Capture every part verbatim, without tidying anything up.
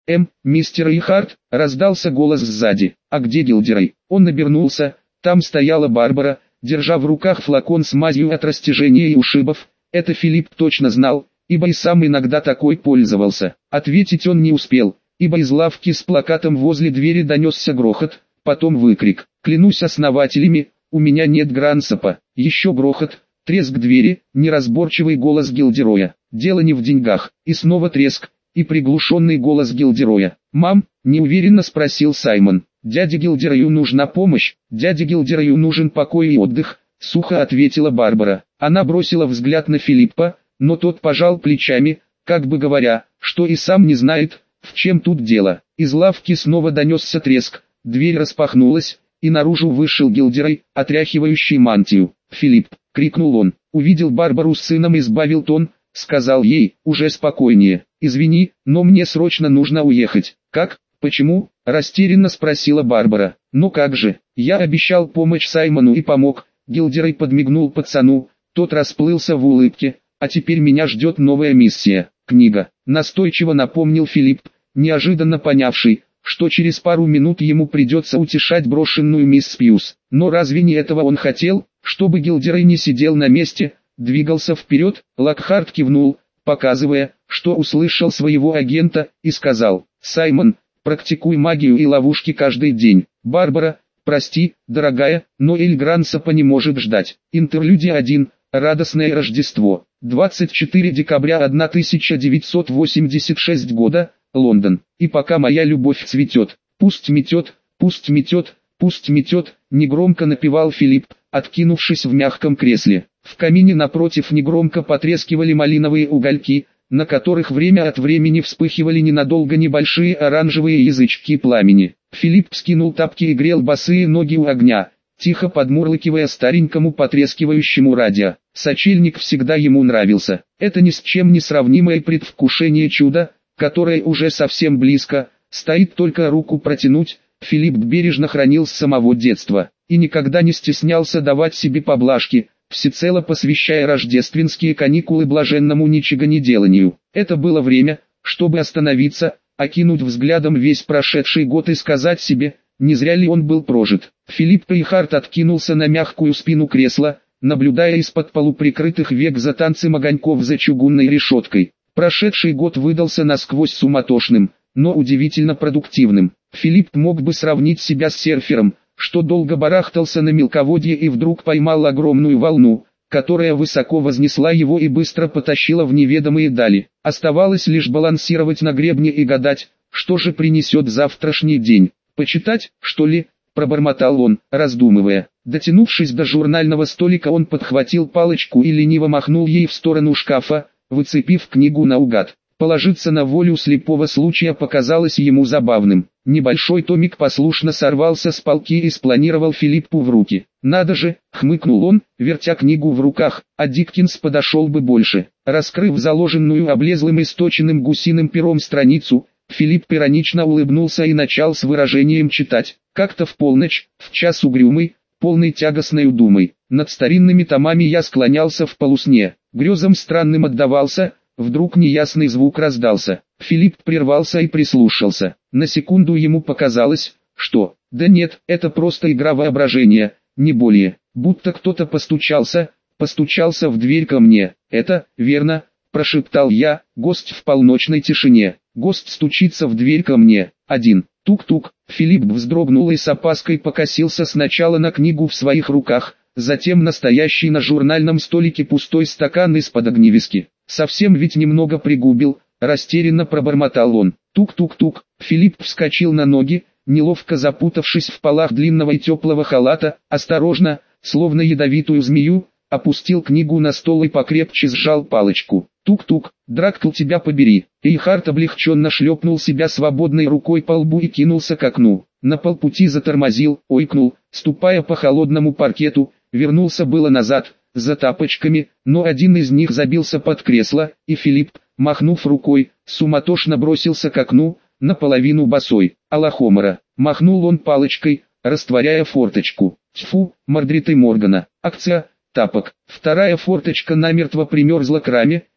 «Эм, мистер Рихард», — раздался голос сзади. «А где Гилдерой?» Он обернулся, там стояла Барбара, держа в руках флакон с мазью от растяжения и ушибов. Это Филипп точно знал, ибо и сам иногда такой пользовался. Ответить он не успел, ибо из лавки с плакатом возле двери донесся грохот, потом выкрик: «Клянусь основателями, у меня нет Грансапа!» Еще грохот, треск двери, неразборчивый голос Гилдероя. «Дело не в деньгах», и снова треск, и приглушенный голос Гилдероя. «Мам?» – неуверенно спросил Саймон. «Дяде Гилдерою нужна помощь, дяде Гилдерою нужен покой и отдых», – сухо ответила Барбара. Она бросила взгляд на Филиппа, но тот пожал плечами, как бы говоря, что и сам не знает, в чем тут дело. Из лавки снова донесся треск, дверь распахнулась, и наружу вышел Гилдерой, отряхивающий мантию. «Филипп!» — крикнул он. Увидел Барбару с сыном и сбавил тон, сказал ей, уже спокойнее: «Извини, но мне срочно нужно уехать». «Как? Почему?» — растерянно спросила Барбара. «Ну как же, я обещал помочь Саймону и помог». Гилдерой подмигнул пацану, тот расплылся в улыбке. «А теперь меня ждет новая миссия, книга», — настойчиво напомнил Филипп, неожиданно понявший, что через пару минут ему придется утешать брошенную мисс Пьюз. Но разве не этого он хотел, чтобы Гилдерой не сидел на месте, двигался вперед? Локхарт кивнул, показывая, что услышал своего агента, и сказал: «Саймон, практикуй магию и ловушки каждый день». «Барбара, прости, дорогая, но Эль Грансапа не может ждать». Интерлюдия один. Радостное Рождество. двадцать четвёртого декабря тысяча девятьсот восемьдесят шестого года, Лондон. «И пока моя любовь цветет, пусть метет, пусть метет, пусть метет», негромко напевал Филипп, откинувшись в мягком кресле. В камине напротив негромко потрескивали малиновые угольки, на которых время от времени вспыхивали ненадолго небольшие оранжевые язычки пламени. Филипп скинул тапки и грел босые ноги у огня, тихо подмурлыкивая старенькому потрескивающему радио. Сочельник всегда ему нравился. Это ни с чем не сравнимое предвкушение чуда, которое уже совсем близко, стоит только руку протянуть. Филипп бережно хранил с самого детства, и никогда не стеснялся давать себе поблажки, всецело посвящая рождественские каникулы блаженному ничегонеделанию. Это было время, чтобы остановиться, окинуть взглядом весь прошедший год и сказать себе, не зря ли он был прожит. Филипп Рихард откинулся на мягкую спину кресла, наблюдая из-под полуприкрытых век за танцем огоньков за чугунной решеткой. Прошедший год выдался насквозь суматошным, но удивительно продуктивным. Филипп мог бы сравнить себя с серфером, что долго барахтался на мелководье и вдруг поймал огромную волну, которая высоко вознесла его и быстро потащила в неведомые дали. Оставалось лишь балансировать на гребне и гадать, что же принесет завтрашний день. «Почитать, что ли?» – пробормотал он, раздумывая. Дотянувшись до журнального столика, он подхватил палочку и лениво махнул ей в сторону шкафа, выцепив книгу наугад. Положиться на волю слепого случая показалось ему забавным. Небольшой томик послушно сорвался с полки и спланировал Филиппу в руки. «Надо же!» — хмыкнул он, вертя книгу в руках, а Диккенс подошел бы больше. Раскрыв заложенную облезлым и сточенным гусиным пером страницу, Филипп иронично улыбнулся и начал с выражением читать. Как-то в полночь, в час угрюмый, полный тягостной думой, над старинными томами я склонялся в полусне, грезам странным отдавался. Вдруг неясный звук раздался. Филипп прервался и прислушался. На секунду ему показалось, что, да нет, это просто игра воображения, не более. Будто кто-то постучался, постучался в дверь ко мне. «Это, верно», – прошептал я, гость в полночной тишине. Гость стучится в дверь ко мне. Один. Тук-тук. Филипп вздрогнул и с опаской покосился сначала на книгу в своих руках, затем на стоящий на журнальном столике пустой стакан из-под огневиски. «Совсем ведь немного пригубил», – растерянно пробормотал он. Тук-тук-тук. Филипп вскочил на ноги, неловко запутавшись в полах длинного и теплого халата, осторожно, словно ядовитую змею, опустил книгу на стол и покрепче сжал палочку. Тук-тук. «Драккл, тебя побери». Эйхард облегченно шлепнул себя свободной рукой по лбу и кинулся к окну. На полпути затормозил, ойкнул, ступая по холодному паркету, вернулся было назад, за тапочками, но один из них забился под кресло, и Филипп, махнув рукой, суматошно бросился к окну, наполовину босой. «Алахомора!» — махнул он палочкой, растворяя форточку. «Тьфу, Мордрид и Моргана!» Акция, тапок. Вторая форточка намертво примерзла к раме,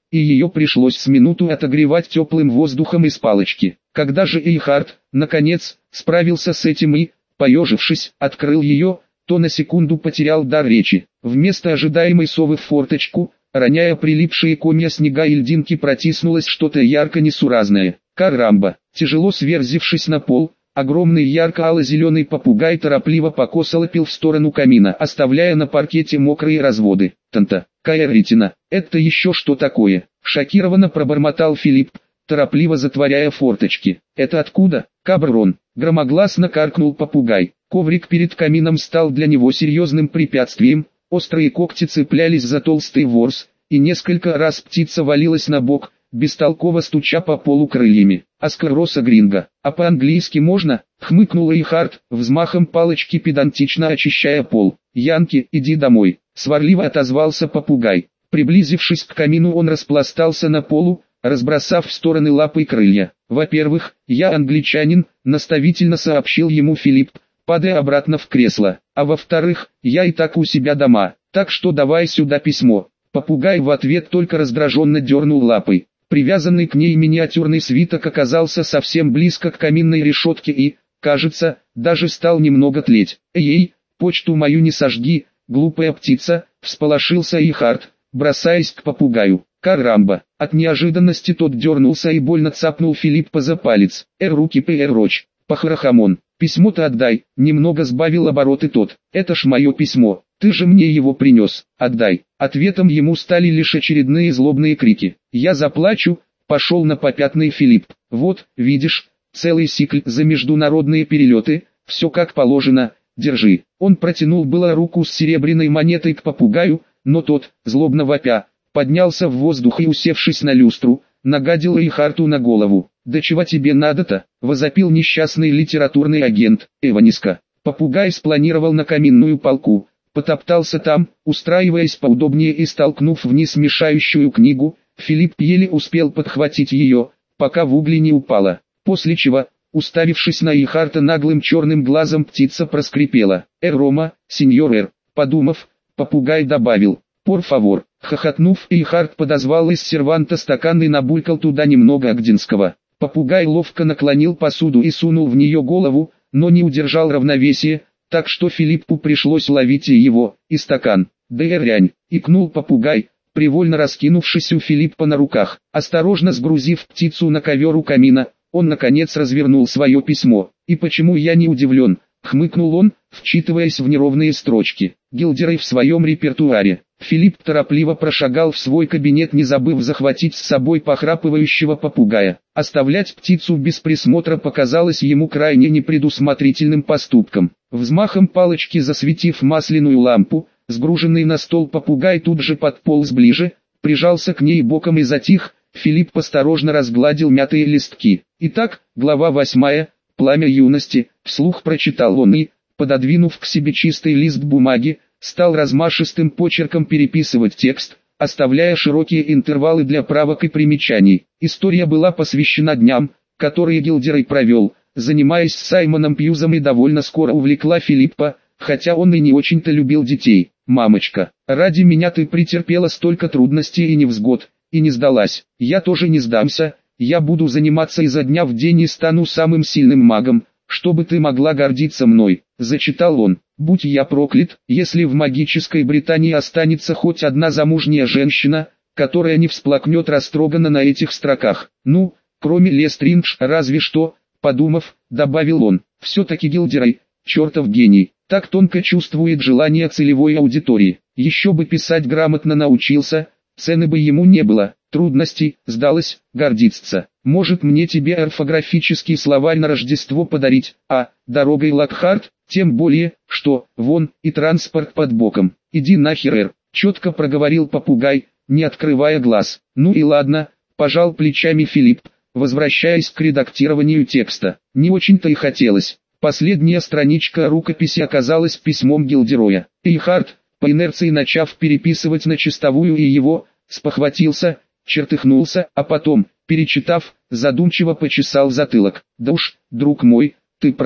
и ее пришлось с минуту отогревать теплым воздухом из палочки. Когда же Эйхард, наконец, справился с этим и, поежившись, открыл ее, то на секунду потерял дар речи. Вместо ожидаемой совы в форточку, роняя прилипшие комья снега и льдинки, протиснулось что-то ярко-несуразное. Карамба! Тяжело сверзившись на пол, огромный ярко-ало-зеленый попугай торопливо покосолопил в сторону камина, оставляя на паркете мокрые разводы. Танта, Каэритина, это еще что такое? Шокированно пробормотал Филипп, торопливо затворяя форточки. Это откуда? Каброн! Громогласно каркнул попугай. Коврик перед камином стал для него серьезным препятствием, острые когти цеплялись за толстый ворс, и несколько раз птица валилась на бок, бестолково стуча по полу крыльями. Аскароса гринго. А по-английски можно? Хмыкнул Эйхард, взмахом палочки педантично очищая пол. Янки, иди домой. Сварливо отозвался попугай. Приблизившись к камину, он распластался на полу, разбросав в стороны лапы и крылья. Во-первых, я англичанин, наставительно сообщил ему Филипп, падая обратно в кресло. А во-вторых, я и так у себя дома, так что давай сюда письмо. Попугай в ответ только раздраженно дернул лапой. Привязанный к ней миниатюрный свиток оказался совсем близко к каминной решетке и, кажется, даже стал немного тлеть. «Эй, почту мою не сожги, глупая птица!» — всполошился Эйхард, бросаясь к попугаю. Карамба! От неожиданности тот дернулся и больно цапнул Филиппа за палец. «Эр руки пэр роч, пахарахамон, письмо-то отдай!» — немного сбавил обороты тот. «Это ж мое письмо, ты же мне его принес, отдай!» Ответом ему стали лишь очередные злобные крики. «Я заплачу!» — пошел на попятный Филипп. «Вот, видишь, целый сикль за международные перелеты, все как положено, держи». Он протянул было руку с серебряной монетой к попугаю, но тот, злобно вопя, поднялся в воздух и, усевшись на люстру, нагадил Эйхарту на голову. «Да чего тебе надо-то?» — возопил несчастный литературный агент. Эваниска. Попугай спланировал на каминную полку, потоптался там, устраиваясь поудобнее, и, столкнув вниз мешающую книгу, Филипп еле успел подхватить ее, пока в угли не упала. После чего, уставившись на Эйхарта наглым черным глазом, птица проскрипела. «Эр Рома, сеньор Эр». Подумав, попугай добавил: «Пор фавор». Хохотнув, Эйхард подозвал из серванта стакан и набулькал туда немного агдинского. Попугай ловко наклонил посуду и сунул в нее голову, но не удержал равновесие, так что Филиппу пришлось ловить и его, и стакан. «Да эрянь!» — икнул попугай, привольно раскинувшись у Филиппа на руках. Осторожно сгрузив птицу на ковер у камина, он наконец развернул свое письмо. «И почему я не удивлен?» — хмыкнул он, вчитываясь в неровные строчки. Гилдеры в своем репертуаре. Филипп торопливо прошагал в свой кабинет, не забыв захватить с собой похрапывающего попугая. Оставлять птицу без присмотра показалось ему крайне непредусмотрительным поступком. Взмахом палочки засветив масляную лампу, сгруженный на стол попугай тут же подполз ближе, прижался к ней боком и затих. Филипп осторожно разгладил мятые листки. Итак, глава восьмая, «Пламя юности», вслух прочитал он и, пододвинув к себе чистый лист бумаги, стал размашистым почерком переписывать текст, оставляя широкие интервалы для правок и примечаний. История была посвящена дням, которые Гилдерой провел, занимаясь с Саймоном Пьюзом, и довольно скоро увлекла Филиппа, хотя он и не очень-то любил детей. «Мамочка, ради меня ты претерпела столько трудностей и невзгод, и не сдалась. Я тоже не сдамся, я буду заниматься изо дня в день и стану самым сильным магом, чтобы ты могла гордиться мной», — зачитал он. «Будь я проклят, если в магической Британии останется хоть одна замужняя женщина, которая не всплакнет растроганно на этих строках. Ну, кроме Лестриндж, разве что», — подумав, добавил он. «Все-таки Гилдерой, чертов гений, так тонко чувствует желание целевой аудитории. Еще бы писать грамотно научился, цены бы ему не было, трудностей, сдалось, гордиться. Может, мне тебе орфографический словарь на Рождество подарить, а, дорогой Локхарт, тем более, что, вон, и транспорт под боком. Иди нахер, Эр», — четко проговорил попугай, не открывая глаз. «Ну и ладно», — пожал плечами Филипп, возвращаясь к редактированию текста. Не очень-то и хотелось. Последняя страничка рукописи оказалась письмом Гилдероя. Эйхард, по инерции начав переписывать на чистовую, и его, спохватился, чертыхнулся, а потом, перечитав, задумчиво почесал затылок. «Да уж, друг мой, ты прав,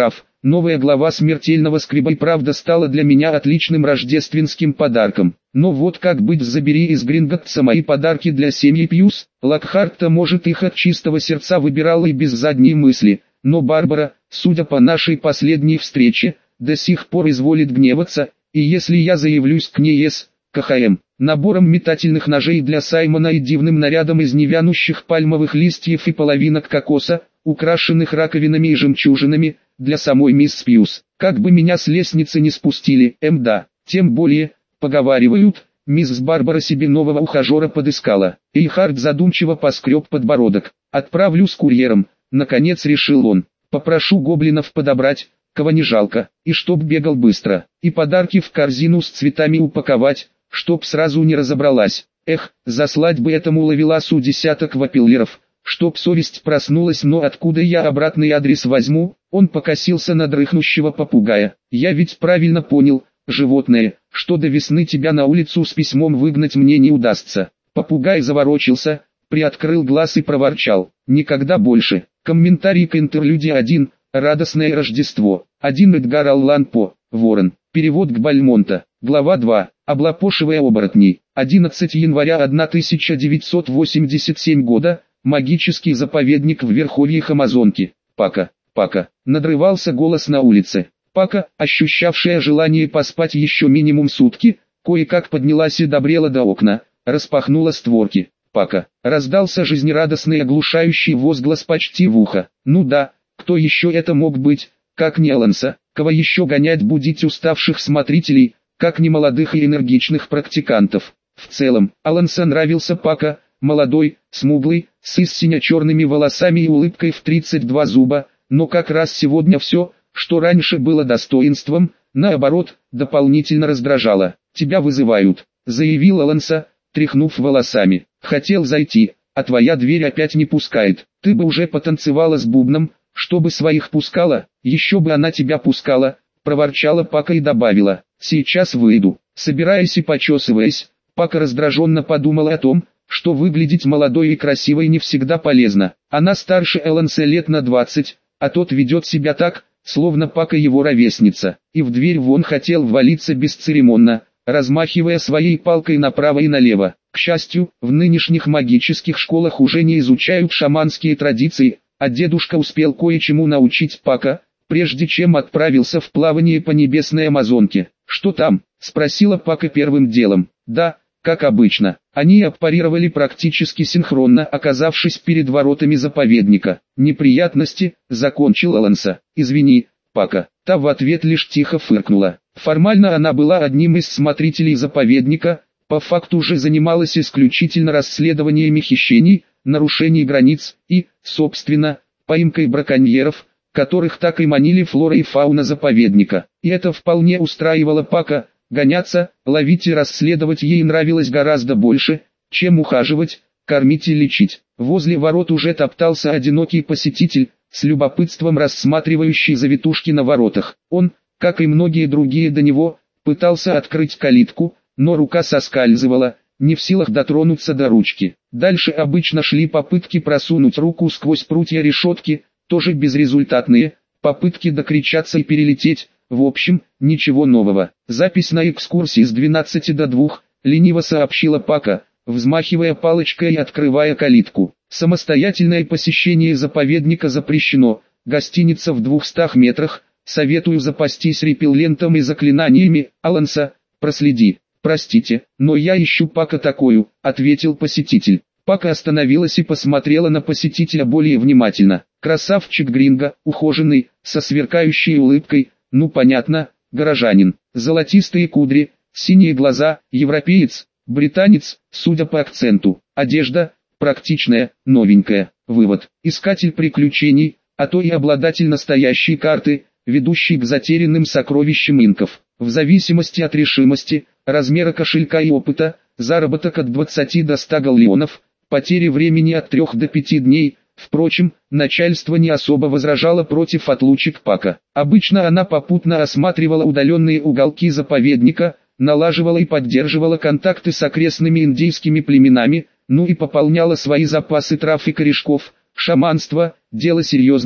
Новая глава смертельного скреба и правда стала для меня отличным рождественским подарком. Но вот как быть, забери из Гринготтса мои подарки для семьи Пьюз. Локхарт-то, может, их от чистого сердца выбирала и без задней мысли, но Барбара, судя по нашей последней встрече, до сих пор изволит гневаться, и если я заявлюсь к ней с КХМ, набором метательных ножей для Саймона и дивным нарядом из невянущих пальмовых листьев и половинок кокоса, украшенных раковинами и жемчужинами, для самой мисс Пьюз, как бы меня с лестницы не спустили, эм да, тем более, поговаривают, мисс Барбара себе нового ухажера подыскала. Эйхард задумчиво поскреб подбородок. Отправлю с курьером, наконец решил он. Попрошу гоблинов подобрать, кого не жалко, и чтоб бегал быстро, и подарки в корзину с цветами упаковать, чтоб сразу не разобралась. Эх, заслать бы этому ловеласу десяток вапиллеров, чтоб совесть проснулась, но откуда я обратный адрес возьму? Он покосился на дрыхнущего попугая. Я ведь правильно понял, животное, что до весны тебя на улицу с письмом выгнать мне не удастся. Попугай заворочился, приоткрыл глаз и проворчал. Никогда больше. Комментарий к интерлюдии один. Радостное Рождество. один. Эдгар Аллан По. Ворон. Перевод к Бальмонта. Глава два. Облапошивая оборотней. одиннадцатого января тысяча девятьсот восемьдесят седьмого года. Магический заповедник в верховьях Амазонки. Пака, Пака. Надрывался голос на улице. Пака, ощущавшая желание поспать еще минимум сутки, кое-как поднялась и добрела до окна, распахнула створки. Пака. Раздался жизнерадостный оглушающий возглас почти в ухо. Ну да, кто еще это мог быть, как не Аланса, кого еще гонять будить уставших смотрителей, как не молодых и энергичных практикантов. В целом, Аланса нравился Пака, молодой, смуглый, с истинно черными волосами и улыбкой в тридцать два зуба, но как раз сегодня все, что раньше было достоинством, наоборот, дополнительно раздражало. «Тебя вызывают», — заявил Аланса, тряхнув волосами. «Хотел зайти, а твоя дверь опять не пускает. Ты бы уже потанцевала с бубном, чтобы своих пускала, еще бы она тебя пускала», — проворчала Пака и добавила. «Сейчас выйду». Собираясь и почесываясь, Пака раздраженно подумала о том, что выглядеть молодой и красивой не всегда полезно. Она старше Аланса лет на двадцать, а тот ведет себя так, словно Пака его ровесница, и в дверь вон хотел ввалиться бесцеремонно, размахивая своей палкой направо и налево. К счастью, в нынешних магических школах уже не изучают шаманские традиции, а дедушка успел кое-чему научить Пака, прежде чем отправился в плавание по небесной Амазонке. «Что там?» — спросила Пака первым делом. «Да, как обычно». Они аппарировали практически синхронно, оказавшись перед воротами заповедника. «Неприятности», — закончил Аланса. «Извини, Пака». Та в ответ лишь тихо фыркнула. Формально она была одним из смотрителей заповедника, по факту же занималась исключительно расследованиями хищений, нарушений границ и, собственно, поимкой браконьеров, которых так и манили флора и фауна заповедника. И это вполне устраивало Пака. Гоняться, ловить и расследовать ей нравилось гораздо больше, чем ухаживать, кормить и лечить. Возле ворот уже топтался одинокий посетитель, с любопытством рассматривающий завитушки на воротах. Он, как и многие другие до него, пытался открыть калитку, но рука соскальзывала, не в силах дотронуться до ручки. Дальше обычно шли попытки просунуть руку сквозь прутья решетки, тоже безрезультатные, попытки докричаться и перелететь. В общем, ничего нового. Запись на экскурсии с двенадцати до двух, лениво сообщила Пака, взмахивая палочкой и открывая калитку. Самостоятельное посещение заповедника запрещено, гостиница в двухстах метрах, советую запастись репеллентом и заклинаниями. Аланса, проследи. Простите, но я ищу Пака такую, ответил посетитель. Пака остановилась и посмотрела на посетителя более внимательно. Красавчик Гринго, ухоженный, со сверкающей улыбкой. Ну понятно, горожанин, золотистые кудри, синие глаза, европеец, британец, судя по акценту, одежда, практичная, новенькая, вывод, искатель приключений, а то и обладатель настоящей карты, ведущий к затерянным сокровищам инков. В зависимости от решимости, размера кошелька и опыта, заработок от двадцати до ста галлеонов, потери времени от трех до пяти дней. Впрочем, начальство не особо возражало против отлучек Пака. Обычно она попутно осматривала удаленные уголки заповедника, налаживала и поддерживала контакты с окрестными индейскими племенами, ну и пополняла свои запасы трав и корешков. Шаманство – дело серьезное,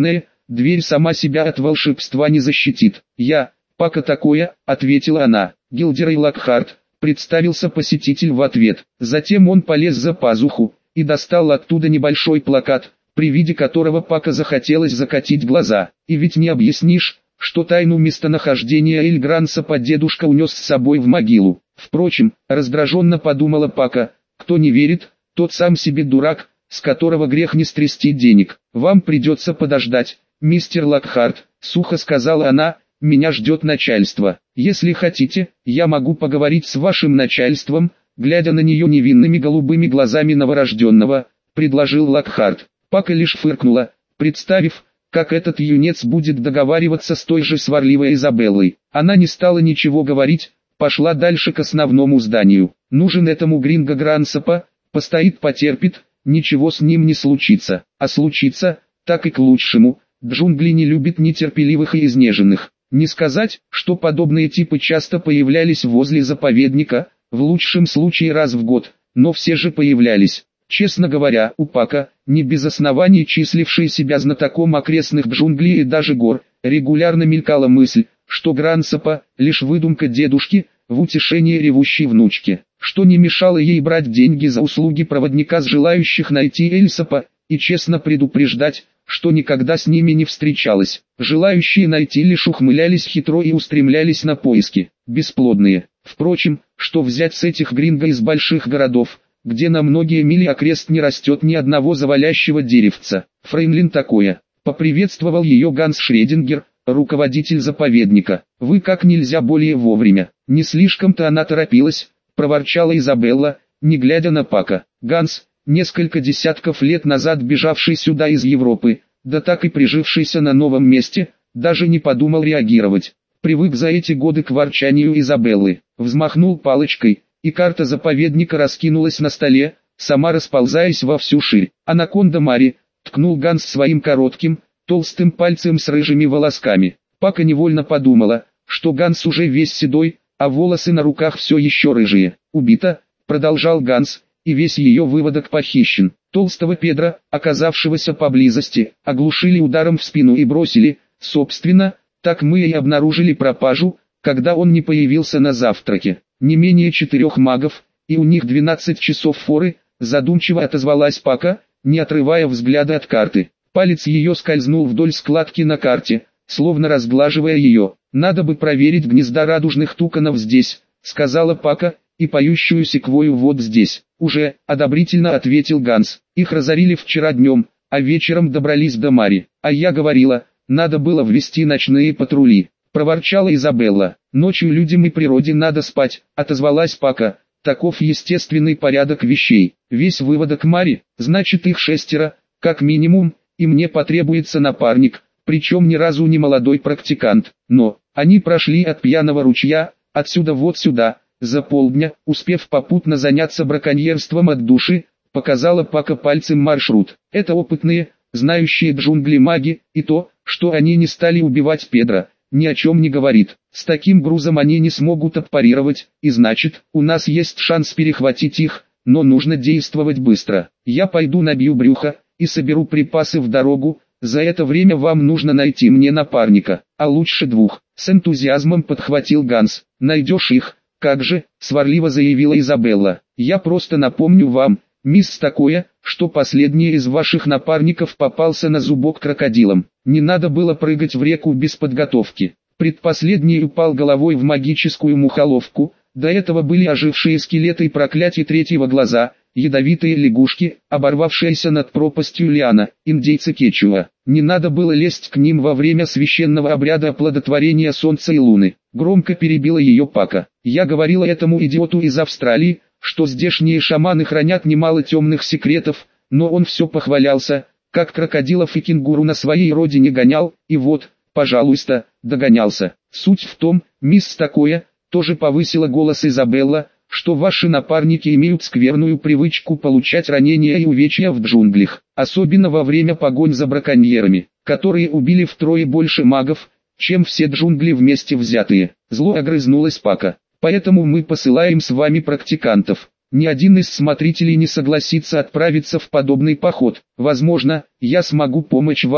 дверь сама себя от волшебства не защитит. Я, Пака такое, ответила она. Гилдерей Локхарт, представился посетитель в ответ. Затем он полез за пазуху и достал оттуда небольшой плакат, при виде которого Пака захотелось закатить глаза. И ведь не объяснишь, что тайну местонахождения Эль Грансапа дедушка унес с собой в могилу. Впрочем, раздраженно подумала Пака, кто не верит, тот сам себе дурак, с которого грех не стрясти денег. Вам придется подождать, мистер Локхарт, сухо сказала она, меня ждет начальство. Если хотите, я могу поговорить с вашим начальством, глядя на нее невинными голубыми глазами новорожденного, предложил Локхарт. Пака лишь фыркнула, представив, как этот юнец будет договариваться с той же сварливой Изабеллой. Она не стала ничего говорить, пошла дальше к основному зданию. Нужен этому Гринго Грансапа, постоит потерпит, ничего с ним не случится. А случится, так и к лучшему, джунгли не любят нетерпеливых и изнеженных. Не сказать, что подобные типы часто появлялись возле заповедника, в лучшем случае раз в год, но все же появлялись. Честно говоря, у Пака, не без оснований числивший себя знатоком окрестных джунглей и даже гор, регулярно мелькала мысль, что Грансапа – лишь выдумка дедушки, в утешение ревущей внучке, что не мешало ей брать деньги за услуги проводника с желающих найти Эльсапа, и честно предупреждать, что никогда с ними не встречалась. Желающие найти лишь ухмылялись хитро и устремлялись на поиски, бесплодные. Впрочем, что взять с этих гринго из больших городов, где на многие мили окрест не растет ни одного завалящего деревца. Фрейнлин такое. Поприветствовал ее Ганс Шредингер, руководитель заповедника. Вы как нельзя более вовремя. Не слишком-то она торопилась, проворчала Изабелла, не глядя на Пака. Ганс, несколько десятков лет назад бежавший сюда из Европы, да так и прижившийся на новом месте, даже не подумал реагировать. Привык за эти годы к ворчанию Изабеллы. Взмахнул палочкой, и карта заповедника раскинулась на столе, сама расползаясь во всю ширь. Анаконда Мари, ткнул Ганс своим коротким, толстым пальцем с рыжими волосками. Пака невольно подумала, что Ганс уже весь седой, а волосы на руках все еще рыжие. Убита, продолжал Ганс, и весь ее выводок похищен. Толстого Педро, оказавшегося поблизости, оглушили ударом в спину и бросили, собственно, так мы и обнаружили пропажу, когда он не появился на завтраке. Не менее четырех магов, и у них двенадцать часов форы, задумчиво отозвалась Пака, не отрывая взгляда от карты. Палец ее скользнул вдоль складки на карте, словно разглаживая ее. «Надо бы проверить гнезда радужных туканов здесь», — сказала Пака, — «и поющую секвою вот здесь». «Уже», — одобрительно ответил Ганс. «Их разорили вчера днем, а вечером добрались до Мари. А я говорила, надо было ввести ночные патрули», — проворчала Изабелла. «Ночью людям и природе надо спать», — отозвалась Пака. «Таков естественный порядок вещей. Весь выводок Мари, значит их шестеро, как минимум, и мне потребуется напарник, причем ни разу не молодой практикант. Но они прошли от пьяного ручья, отсюда вот сюда, за полдня, успев попутно заняться браконьерством от души», — показала Пака пальцем маршрут. «Это опытные, знающие джунгли маги, и то, что они не стали убивать Педро, ни о чем не говорит. С таким грузом они не смогут отпарировать, и значит, у нас есть шанс перехватить их, но нужно действовать быстро. Я пойду набью брюхо и соберу припасы в дорогу, за это время вам нужно найти мне напарника, а лучше двух». С энтузиазмом подхватил Ганс. «Найдешь их, как же», — сварливо заявила Изабелла. «Я просто напомню вам, мисс такое, что последний из ваших напарников попался на зубок крокодилам. Не надо было прыгать в реку без подготовки. Предпоследний упал головой в магическую мухоловку, до этого были ожившие скелеты и проклятие третьего глаза, ядовитые лягушки, оборвавшиеся над пропастью лиана, индейцы Кечуа. Не надо было лезть к ним во время священного обряда оплодотворения солнца и луны». Громко перебила ее Пака. «Я говорила этому идиоту из Австралии, что здешние шаманы хранят немало темных секретов, но он все похвалялся, как крокодилов и кенгуру на своей родине гонял, и вот, пожалуйста, догонялся. Суть в том, мисс такое, тоже повысила голос Изабелла, что ваши напарники имеют скверную привычку получать ранения и увечья в джунглях, особенно во время погонь за браконьерами, которые убили втрое больше магов, чем все джунгли вместе взятые. Зло огрызнулась Пака. «Поэтому мы посылаем с вами практикантов. Ни один из смотрителей не согласится отправиться в подобный поход. Возможно, я смогу помочь вам,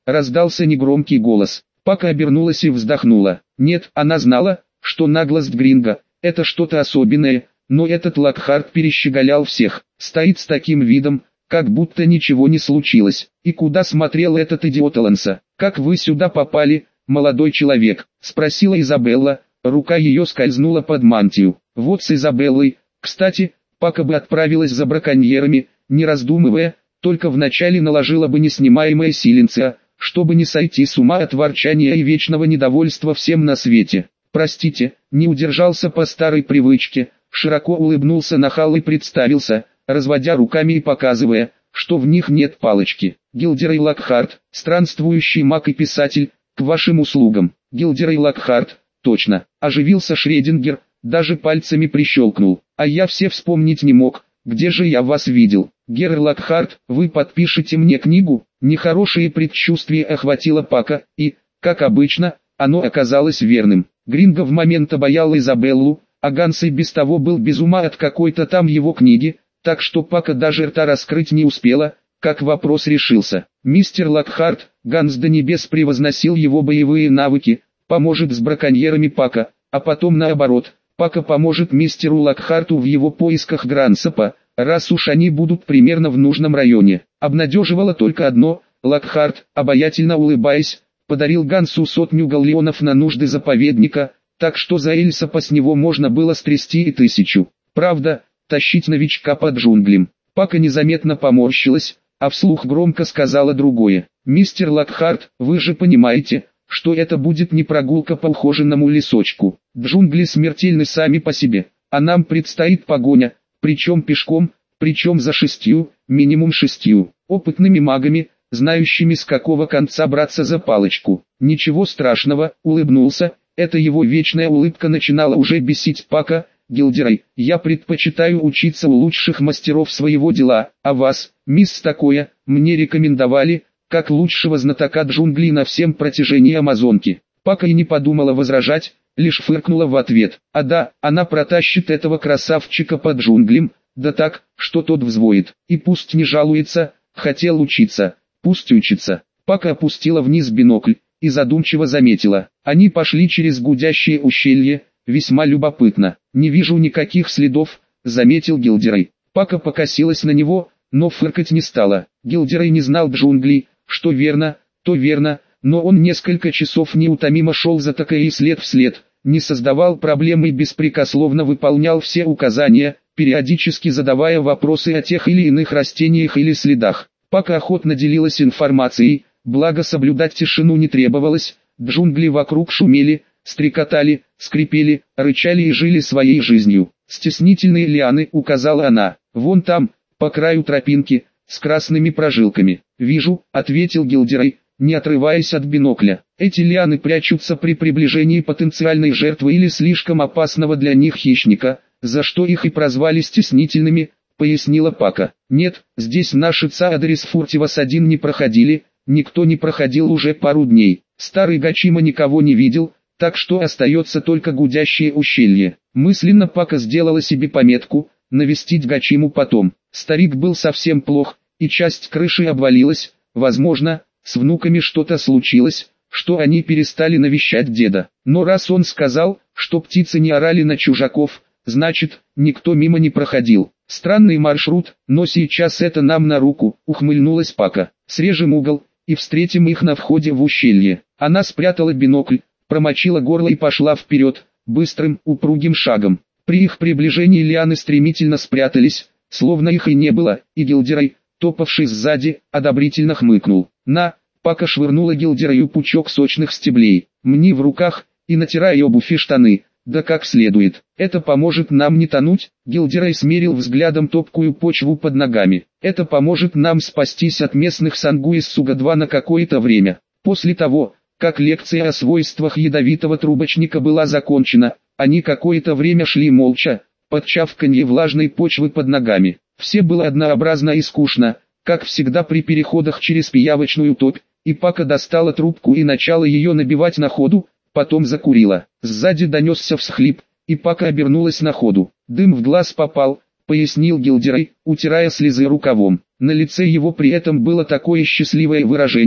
раздался негромкий голос. Пака обернулась и вздохнула. Нет, она знала, что наглость Гринго – это что-то особенное, но этот Локхарт перещеголял всех, стоит с таким видом, как будто ничего не случилось. И куда смотрел этот идиот Ланса? «Как вы сюда попали, молодой человек?» – спросила Изабелла, рука ее скользнула под мантию. Вот с Изабеллой, кстати, Пака бы отправилась за браконьерами, не раздумывая, только вначале наложила бы неснимаемое силенце, чтобы не сойти с ума от ворчания и вечного недовольства всем на свете. «Простите, не удержался по старой привычке», широко улыбнулся нахал и представился, разводя руками и показывая, что в них нет палочки. «Гилдерей Локхарт, странствующий маг и писатель, к вашим услугам». «Гилдерей Локхарт, точно», оживился Шредингер, даже пальцами прищелкнул. «А я все вспомнить не мог, где же я вас видел?» «Герр Локхарт, вы подпишете мне книгу?» Нехорошее предчувствие охватило Пака, и, как обычно, оно оказалось верным. Гринго в момент обаял Изабеллу, а Ганс и без того был без ума от какой-то там его книги, так что Пака даже рта раскрыть не успела, как вопрос решился. «Мистер Локхарт», Ганс до небес превозносил его боевые навыки, поможет с браконьерами Пака, а потом наоборот, Пака поможет мистеру Локхарту в его поисках Грансапа, раз уж они будут примерно в нужном районе. Обнадеживало только одно: Локхарт, обаятельно улыбаясь, подарил Гансу сотню галлеонов на нужды заповедника, так что за Эльсапа с него можно было стрясти и тысячу. Правда, тащить новичка под джунглям. Пака незаметно поморщилась, а вслух громко сказала другое. «Мистер Локхарт, вы же понимаете, что это будет не прогулка по ухоженному лесочку. Джунгли смертельны сами по себе, а нам предстоит погоня, причем пешком, причем за шестью, минимум шестью, опытными магами, знающими с какого конца браться за палочку». «Ничего страшного», улыбнулся, эта его вечная улыбка начинала уже бесить Пака. «Гилдерей, я предпочитаю учиться у лучших мастеров своего дела, а вас, мисс такое, мне рекомендовали, как лучшего знатока джунглей на всем протяжении Амазонки». Пака и не подумала возражать, лишь фыркнула в ответ. «А да, она протащит этого красавчика по джунглям, да так, что тот взвоет. И пусть не жалуется, хотел учиться, пусть учится». Пака опустила вниз бинокль и задумчиво заметила. Они пошли через гудящее ущелье, весьма любопытно. «Не вижу никаких следов», заметил Гилдерей. Пака покосилась на него, но фыркать не стала. Гилдерей не знал джунглей, что верно, то верно, но он несколько часов неутомимо шел за Такаи след в след, не создавал проблем и беспрекословно выполнял все указания, периодически задавая вопросы о тех или иных растениях или следах. Пака охотно делилась информацией, благо соблюдать тишину не требовалось, джунгли вокруг шумели, стрекотали, скрипели, рычали и жили своей жизнью. «Стеснительные лианы», указала она, — «вон там, по краю тропинки, с красными прожилками». «Вижу», ответил Гилдерей, не отрываясь от бинокля. «Эти лианы прячутся при приближении потенциальной жертвы или слишком опасного для них хищника, за что их и прозвали стеснительными», пояснила Пака. «Нет, здесь наши Цаадерис Фуртивас один не проходили, никто не проходил уже пару дней. Старый Гачима никого не видел, так что остается только гудящее ущелье». Мысленно Пака сделала себе пометку навестить Гачиму потом. Старик был совсем плох, и часть крыши обвалилась, возможно, с внуками что-то случилось, что они перестали навещать деда. Но раз он сказал, что птицы не орали на чужаков, значит, никто мимо не проходил. Странный маршрут, но сейчас это нам на руку, ухмыльнулась Пака. Срежем угол и встретим их на входе в ущелье. Она спрятала бинокль, промочила горло и пошла вперед, быстрым, упругим шагом. При их приближении лианы стремительно спрятались, словно их и не было, и Гилдерей, топавший сзади, одобрительно хмыкнул. «На!» Пака швырнула Гилдерею пучок сочных стеблей. «Мни в руках и натирай обувь и штаны, да как следует. Это поможет нам не тонуть». Гилдерей смерил взглядом топкую почву под ногами. «Это поможет нам спастись от местных Сангуис-Суга два на какое-то время». После того, как лекция о свойствах ядовитого трубочника была закончена, они какое-то время шли молча, под чавканье влажной почвы под ногами. Все было однообразно и скучно, как всегда при переходах через пиявочную топь, и Пака достала трубку и начала ее набивать на ходу, потом закурила. Сзади донесся всхлип, и Пака обернулась на ходу. «Дым в глаз попал», пояснил Гилдерей, утирая слезы рукавом. На лице его при этом было такое счастливое выражение,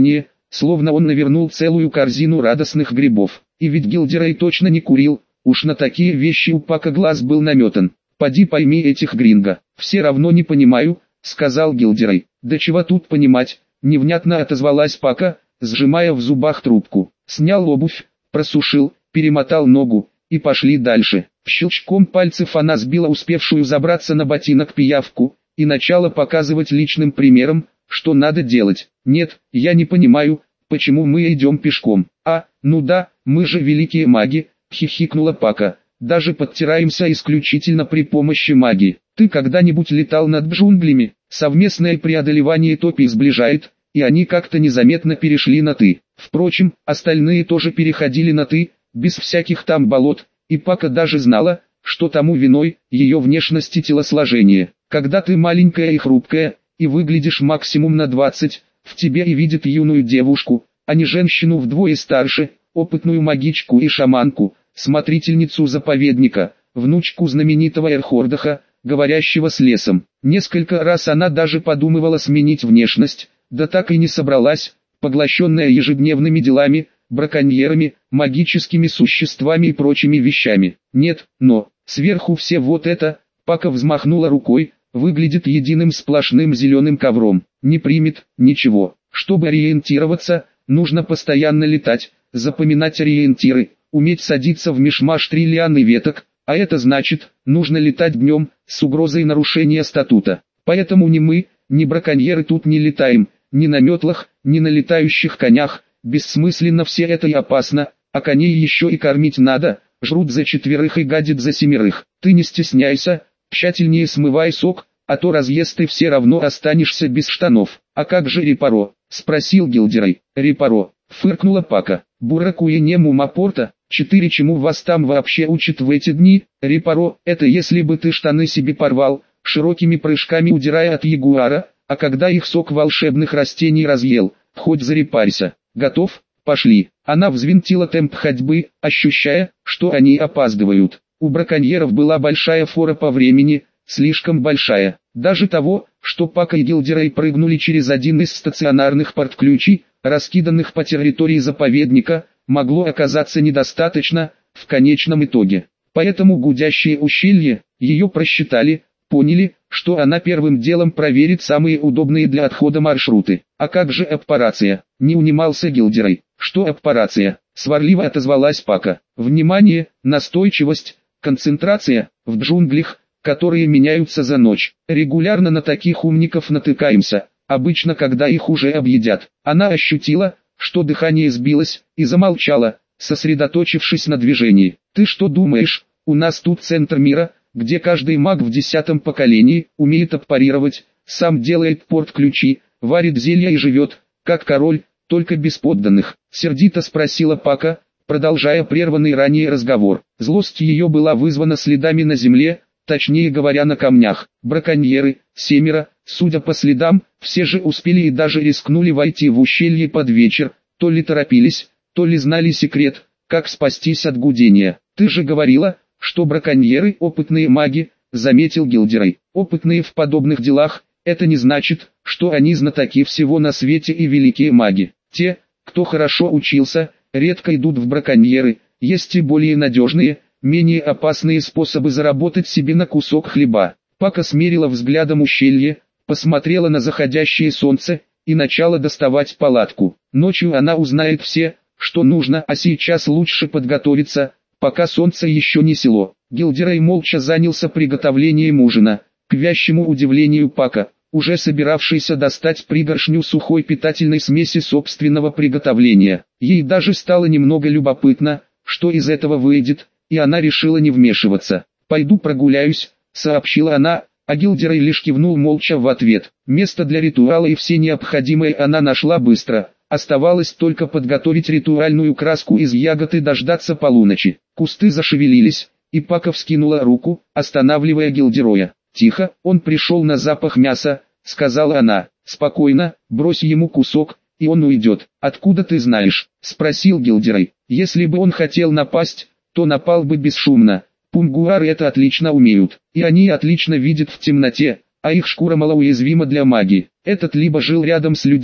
словно он навернул целую корзину радостных грибов. И ведь Гилдерей точно не курил, уж на такие вещи у Пака глаз был наметан. «Поди пойми этих гринго». «Все равно не понимаю», — сказал Гилдерей. «Да чего тут понимать?» — невнятно отозвалась Пака, сжимая в зубах трубку. Снял обувь, просушил, перемотал ногу, и пошли дальше. Щелчком пальцев она сбила успевшую забраться на ботинок пиявку, и начала показывать личным примером, что надо делать. «Нет, я не понимаю, почему мы идем пешком». «А, ну да, мы же великие маги», — хихикнула Пака. «Даже подтираемся исключительно при помощи магии. Ты когда-нибудь летал над джунглями?» Совместное преодолевание топий сближает, и они как-то незаметно перешли на «ты». Впрочем, остальные тоже переходили на «ты», без всяких там болот, и Пака даже знала, что тому виной ее внешность и телосложение. Когда ты маленькая и хрупкая, и выглядишь максимум на двадцать, в тебе и видят юную девушку, а не женщину вдвое старше, опытную магичку и шаманку, смотрительницу заповедника, внучку знаменитого Эрхордаха, говорящего с лесом. Несколько раз она даже подумывала сменить внешность, да так и не собралась, поглощенная ежедневными делами, браконьерами, магическими существами и прочими вещами. Нет, но, сверху все вот это, Пака взмахнула рукой, выглядит единым сплошным зеленым ковром, не примет, ничего. Чтобы ориентироваться, нужно постоянно летать, запоминать ориентиры, уметь садиться в мишмаш триллиан и веток, а это значит, нужно летать днем, с угрозой нарушения статута. Поэтому ни мы, ни браконьеры тут не летаем, ни на метлах, ни на летающих конях, бессмысленно все это и опасно, а коней еще и кормить надо, жрут за четверых и гадят за семерых. Ты не стесняйся, тщательнее смывай сок, а то разъест и все равно останешься без штанов. А как же Репаро? Спросил Гилдерей. Репаро, фыркнула Пака. Буракуене мумапорта, четыре чему вас там вообще учат в эти дни? Репаро, это если бы ты штаны себе порвал, широкими прыжками удирая от ягуара, а когда их сок волшебных растений разъел, хоть зарепарься. Готов? Пошли. Она взвинтила темп ходьбы, ощущая, что они опаздывают. У браконьеров была большая фора по времени, слишком большая. Даже того, что Пака и Гилдерей прыгнули через один из стационарных портключей, раскиданных по территории заповедника, могло оказаться недостаточно, в конечном итоге. Поэтому гудящее ущелье, ее просчитали, поняли, что она первым делом проверит самые удобные для отхода маршруты. А как же операция? Не унимался Гилдерей. Что операция? Сварливо отозвалась Пака. Внимание, настойчивость, концентрация, в джунглях, которые меняются за ночь. Регулярно на таких умников натыкаемся, обычно когда их уже объедят. Она ощутила, что дыхание сбилось, и замолчала, сосредоточившись на движении. Ты что думаешь, у нас тут центр мира, где каждый маг в десятом поколении умеет аппарировать, сам делает порт-ключи, варит зелья и живет, как король, только без подданных? Сердито спросила Пака, продолжая прерванный ранее разговор. Злость ее была вызвана следами на земле, точнее говоря на камнях. Браконьеры, семеро, судя по следам, все же успели и даже рискнули войти в ущелье под вечер, то ли торопились, то ли знали секрет, как спастись от гудения. Ты же говорила, что браконьеры опытные маги, заметил Гилдерей. Опытные в подобных делах, это не значит, что они знатоки всего на свете и великие маги. Те, кто хорошо учился, редко идут в браконьеры, есть и более надежные, менее опасные способы заработать себе на кусок хлеба. Пака смерила взглядом ущелье, посмотрела на заходящее солнце, и начала доставать палатку. Ночью она узнает все, что нужно, а сейчас лучше подготовиться, пока солнце еще не село. Гилдерей молча занялся приготовлением ужина. К вящему удивлению Пака, уже собиравшийся достать пригоршню сухой питательной смеси собственного приготовления. Ей даже стало немного любопытно, что из этого выйдет, и она решила не вмешиваться. «Пойду прогуляюсь», — сообщила она, а Гилдерей лишь кивнул молча в ответ. Место для ритуала и все необходимое она нашла быстро. Оставалось только подготовить ритуальную краску из ягод и дождаться полуночи. Кусты зашевелились, и Пака вскинула руку, останавливая Гилдероя. «Тихо, он пришел на запах мяса», — сказала она. «Спокойно, брось ему кусок, и он уйдет». «Откуда ты знаешь?» — спросил Гилдерей. «Если бы он хотел напасть, то напал бы бесшумно. Пунгуары это отлично умеют, и они отлично видят в темноте, а их шкура малоуязвима для магии. Этот либо жил рядом с людьми,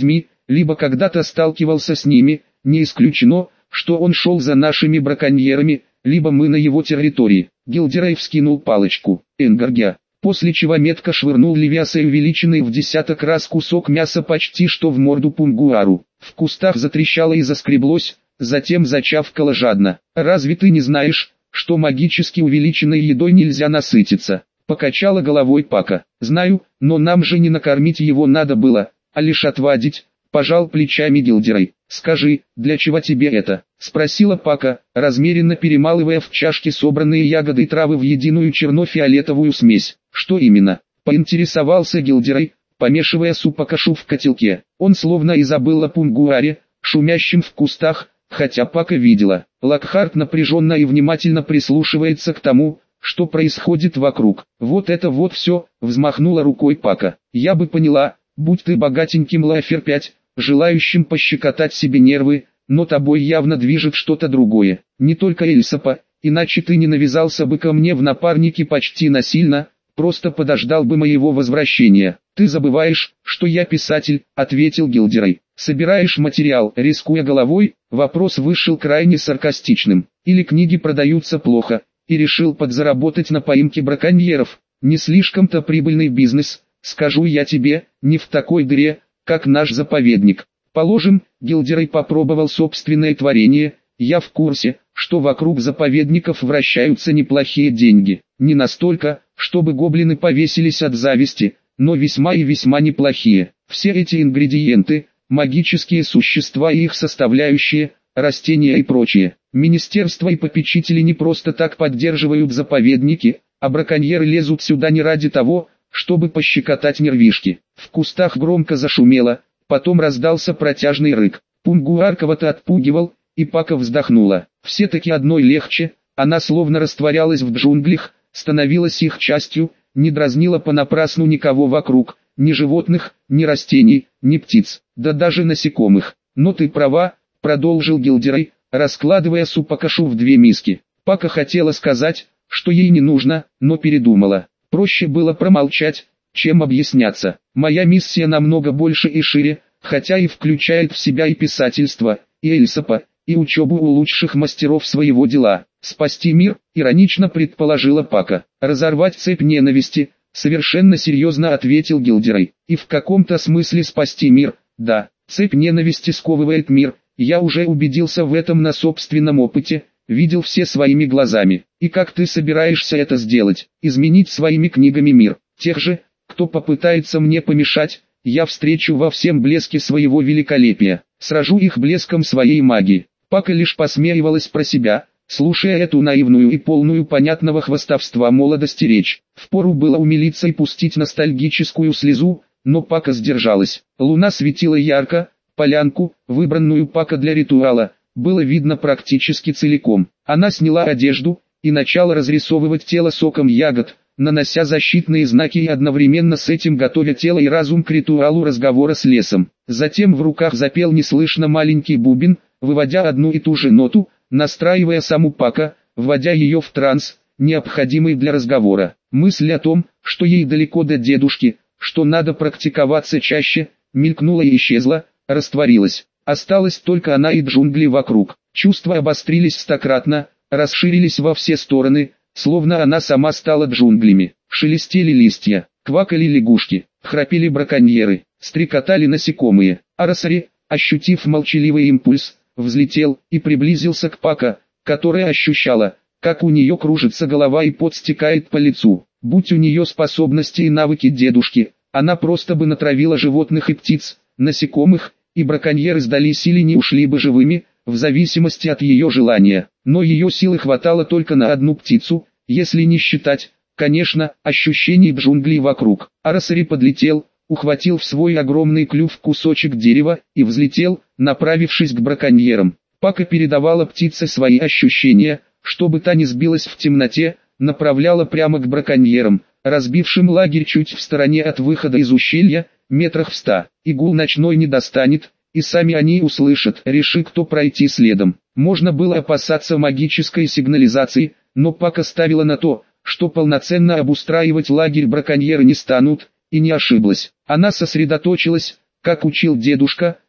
либо когда-то сталкивался с ними, не исключено, что он шел за нашими браконьерами, либо мы на его территории. Гилдерей вскинул палочку, Энгаргя, после чего метко швырнул Левиаса и увеличенный в десяток раз кусок мяса почти что в морду Пунгуару. В кустах затрещало и заскреблось, затем зачавкало жадно. «Разве ты не знаешь, что магически увеличенной едой нельзя насытиться?» Покачала головой Пака. «Знаю, но нам же не накормить его надо было, а лишь отвадить», пожал плечами Гилдерей. «Скажи, для чего тебе это?» спросила Пака, размеренно перемалывая в чашке собранные ягоды и травы в единую черно-фиолетовую смесь. «Что именно?» поинтересовался Гилдерей, помешивая супокашу в котелке. Он словно и забыл о Пунгуаре, шумящем в кустах, хотя Пака видела. Локхарт напряженно и внимательно прислушивается к тому, что происходит вокруг. «Вот это вот все», взмахнула рукой Пака. «Я бы поняла, будь ты богатеньким Лафер пять, желающим пощекотать себе нервы, но тобой явно движет что-то другое. Не только Эльсапа, иначе ты не навязался бы ко мне в напарники почти насильно, просто подождал бы моего возвращения». «Ты забываешь, что я писатель», — ответил Гилдерей. «Собираешь материал?» Рискуя головой, вопрос вышел крайне саркастичным. «Или книги продаются плохо, и решил подзаработать на поимке браконьеров? Не слишком-то прибыльный бизнес, скажу я тебе, не в такой дыре, как наш заповедник. Положим, Гилдерей попробовал собственное творение, я в курсе, что вокруг заповедников вращаются неплохие деньги. Не настолько, чтобы гоблины повесились от зависти, но весьма и весьма неплохие. Все эти ингредиенты, магические существа и их составляющие, растения и прочее. Министерство и попечители не просто так поддерживают заповедники, а браконьеры лезут сюда не ради того, чтобы пощекотать нервишки». В кустах громко зашумело, потом раздался протяжный рык. Пунгуар кого-то отпугивал, и Пака вздохнула. Все-таки одной легче, она словно растворялась в джунглях, становилась их частью, не дразнила понапрасну никого вокруг, ни животных, ни растений, ни птиц, да даже насекомых. «Но ты права», — продолжил Гилдерей, раскладывая супокашу в две миски. Пака хотела сказать, что ей не нужно, но передумала. Проще было промолчать, чем объясняться. «Моя миссия намного больше и шире, хотя и включает в себя и писательство, и Эльсапа, и учебу у лучших мастеров своего дела. Спасти мир», — иронично предположила Пака. «Разорвать цепь ненависти», — совершенно серьезно ответил Гилдерей. «И в каком-то смысле спасти мир, да, цепь ненависти сковывает мир, я уже убедился в этом на собственном опыте, видел все своими глазами. И как ты собираешься это сделать? Изменить своими книгами мир? Тех же, кто попытается мне помешать, я встречу во всем блеске своего великолепия, сражу их блеском своей магии». Пака лишь посмеивалась про себя, слушая эту наивную и полную понятного хвастовства молодости речь. Впору было умилиться и пустить ностальгическую слезу, но Пака сдержалась. Луна светила ярко, полянку, выбранную Пака для ритуала, было видно практически целиком. Она сняла одежду и начала разрисовывать тело соком ягод, нанося защитные знаки и одновременно с этим готовя тело и разум к ритуалу разговора с лесом. Затем в руках запел неслышно маленький бубен, выводя одну и ту же ноту, настраивая саму Пака, вводя ее в транс, необходимый для разговора. Мысль о том, что ей далеко до дедушки, что надо практиковаться чаще, мелькнула и исчезла, растворилась. Осталась только она и джунгли вокруг. Чувства обострились стократно, расширились во все стороны, словно она сама стала джунглями. Шелестели листья, квакали лягушки, храпели браконьеры, стрекотали насекомые. А Росари, ощутив молчаливый импульс, взлетел и приблизился к Пака, которая ощущала, как у нее кружится голова и пот стекает по лицу. Будь у нее способности и навыки дедушки, она просто бы натравила животных и птиц, насекомых, и браконьеры сдались или не ушли бы живыми, в зависимости от ее желания. Но ее силы хватало только на одну птицу, если не считать, конечно, ощущений джунглей вокруг. А Росари подлетел, ухватил в свой огромный клюв кусочек дерева и взлетел, направившись к браконьерам. Пака передавала птице свои ощущения, чтобы та не сбилась в темноте, направляла прямо к браконьерам, разбившим лагерь чуть в стороне от выхода из ущелья, метрах в ста. И гул ночной не достанет, и сами они услышат, реши кто пройти следом. Можно было опасаться магической сигнализации, но Пака ставила на то, что полноценно обустраивать лагерь браконьеры не станут, и не ошиблась. Она сосредоточилась, как учил дедушка,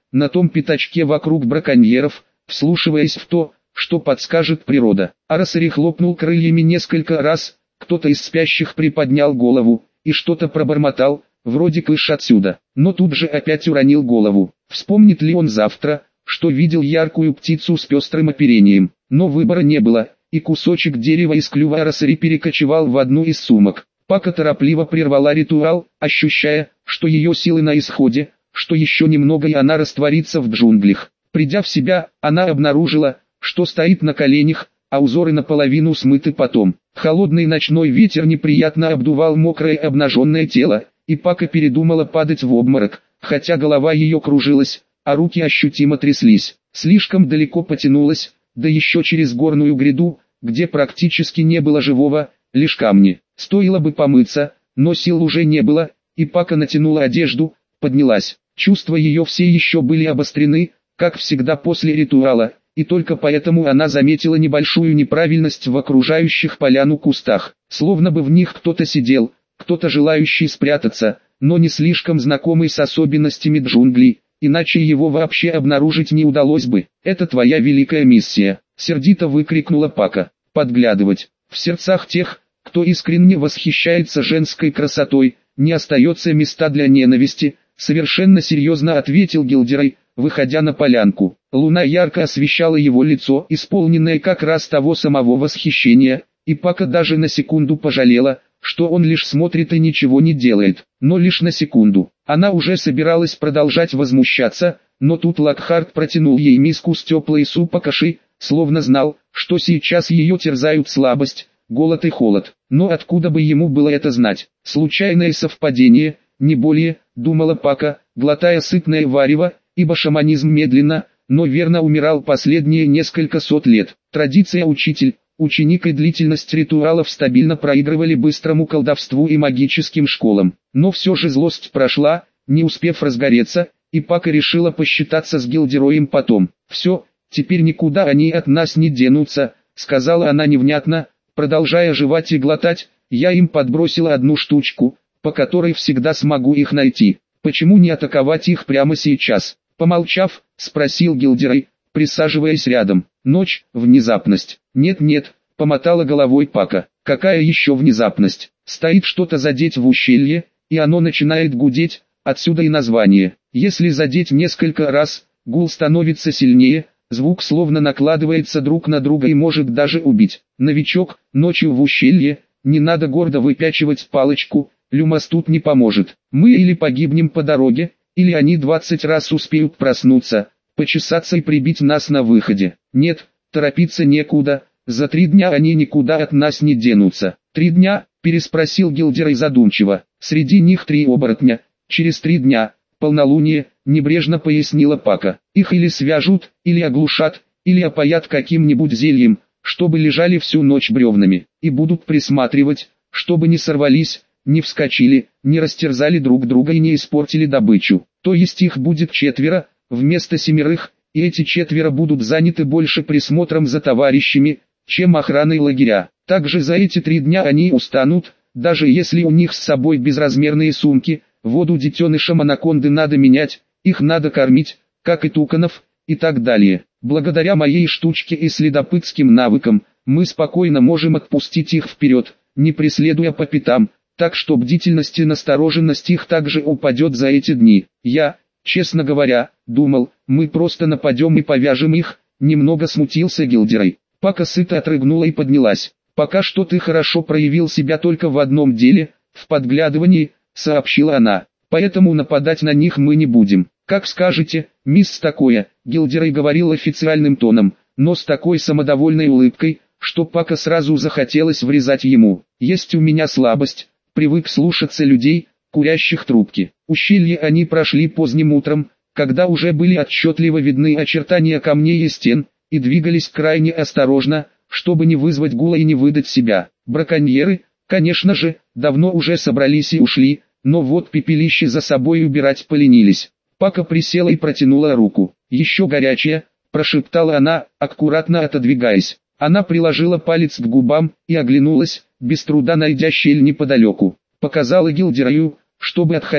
на том пятачке вокруг браконьеров, вслушиваясь в то, что подскажет природа. Арасари хлопнул крыльями несколько раз, кто-то из спящих приподнял голову и что-то пробормотал, вроде «кыш отсюда», но тут же опять уронил голову. Вспомнит ли он завтра, что видел яркую птицу с пестрым оперением? Но выбора не было, и кусочек дерева из клюва Арасари перекочевал в одну из сумок. Пака торопливо прервала ритуал, ощущая, что ее силы на исходе, что еще немного и она растворится в джунглях. Придя в себя, она обнаружила, что стоит на коленях, а узоры наполовину смыты потом. Холодный ночной ветер неприятно обдувал мокрое обнаженное тело, и Пака передумала падать в обморок, хотя голова ее кружилась, а руки ощутимо тряслись. Слишком далеко потянулась, да еще через горную гряду, где практически не было живого, лишь камни. Стоило бы помыться, но сил уже не было, и Пака натянула одежду, поднялась. Чувства ее все еще были обострены, как всегда после ритуала, и только поэтому она заметила небольшую неправильность в окружающих поляну кустах. Словно бы в них кто-то сидел, кто-то желающий спрятаться, но не слишком знакомый с особенностями джунглей, иначе его вообще обнаружить не удалось бы. «Это твоя великая миссия», — сердито выкрикнула Пака. «Подглядывать». В сердцах тех, кто искренне восхищается женской красотой, не остается места для ненависти, совершенно серьезно ответил Гилдерей, выходя на полянку. Луна ярко освещала его лицо, исполненное как раз того самого восхищения, и Пака даже на секунду пожалела, что он лишь смотрит и ничего не делает, но лишь на секунду. Она уже собиралась продолжать возмущаться, но тут Локхарт протянул ей миску с теплой супа-каши, словно знал, что сейчас ее терзают слабость, голод и холод. Но откуда бы ему было это знать? Случайное совпадение, не более, думала Пака, глотая сытное варево, ибо шаманизм медленно, но верно умирал последние несколько сот лет. Традиция учитель, ученик и длительность ритуалов стабильно проигрывали быстрому колдовству и магическим школам. Но все же злость прошла, не успев разгореться, и Пака решила посчитаться с Гилдероем потом. «Все, теперь никуда они от нас не денутся», — сказала она невнятно, продолжая жевать и глотать. «Я им подбросила одну штучку, по которой всегда смогу их найти. Почему не атаковать их прямо сейчас?» Помолчав, спросил Гилдерей, присаживаясь рядом. «Ночь, внезапность». «Нет-нет», — помотала головой Пака. «Какая еще внезапность? Стоит что-то задеть в ущелье, и оно начинает гудеть, отсюда и название. Если задеть несколько раз, гул становится сильнее, звук словно накладывается друг на друга и может даже убить. Новичок, ночью в ущелье, не надо гордо выпячивать палочку, Люмас тут не поможет. Мы или погибнем по дороге, или они двадцать раз успеют проснуться, почесаться и прибить нас на выходе. Нет, торопиться некуда, за три дня они никуда от нас не денутся». «Три дня?» – переспросил Гилдерей задумчиво. «Среди них три оборотня. Через три дня, полнолуние», – небрежно пояснила Пака. «Их или свяжут, или оглушат, или опоят каким-нибудь зельем, чтобы лежали всю ночь бревнами, и будут присматривать, чтобы не сорвались, не вскочили, не растерзали друг друга и не испортили добычу. То есть их будет четверо, вместо семерых, и эти четверо будут заняты больше присмотром за товарищами, чем охраной лагеря. Также за эти три дня они устанут, даже если у них с собой безразмерные сумки, воду детенышам анаконды надо менять, их надо кормить, как и туканов, и так далее. Благодаря моей штучке и следопытским навыкам, мы спокойно можем отпустить их вперед, не преследуя по пятам, так что бдительность и настороженность их также упадет за эти дни. Я, честно говоря, думал, мы просто нападем и повяжем их», — немного смутился Гилдерей. Пака сыто отрыгнула и поднялась. «Пока что ты хорошо проявил себя только в одном деле, в подглядывании», — сообщила она. «Поэтому нападать на них мы не будем». «Как скажете, мисс Такое», — Гилдерей говорил официальным тоном, но с такой самодовольной улыбкой, что Пака сразу захотелось врезать ему. «Есть у меня слабость, привык слушаться людей, курящих трубки». Ущелье они прошли поздним утром, когда уже были отчетливо видны очертания камней и стен, и двигались крайне осторожно, чтобы не вызвать гула и не выдать себя. Браконьеры, конечно же, давно уже собрались и ушли, но вот пепелище за собой убирать поленились. Пака присела и протянула руку. «Еще горячая», – прошептала она, аккуратно отодвигаясь. Она приложила палец к губам и оглянулась, без труда найдя щель неподалеку. Показала Гилдерею, чтобы отходил,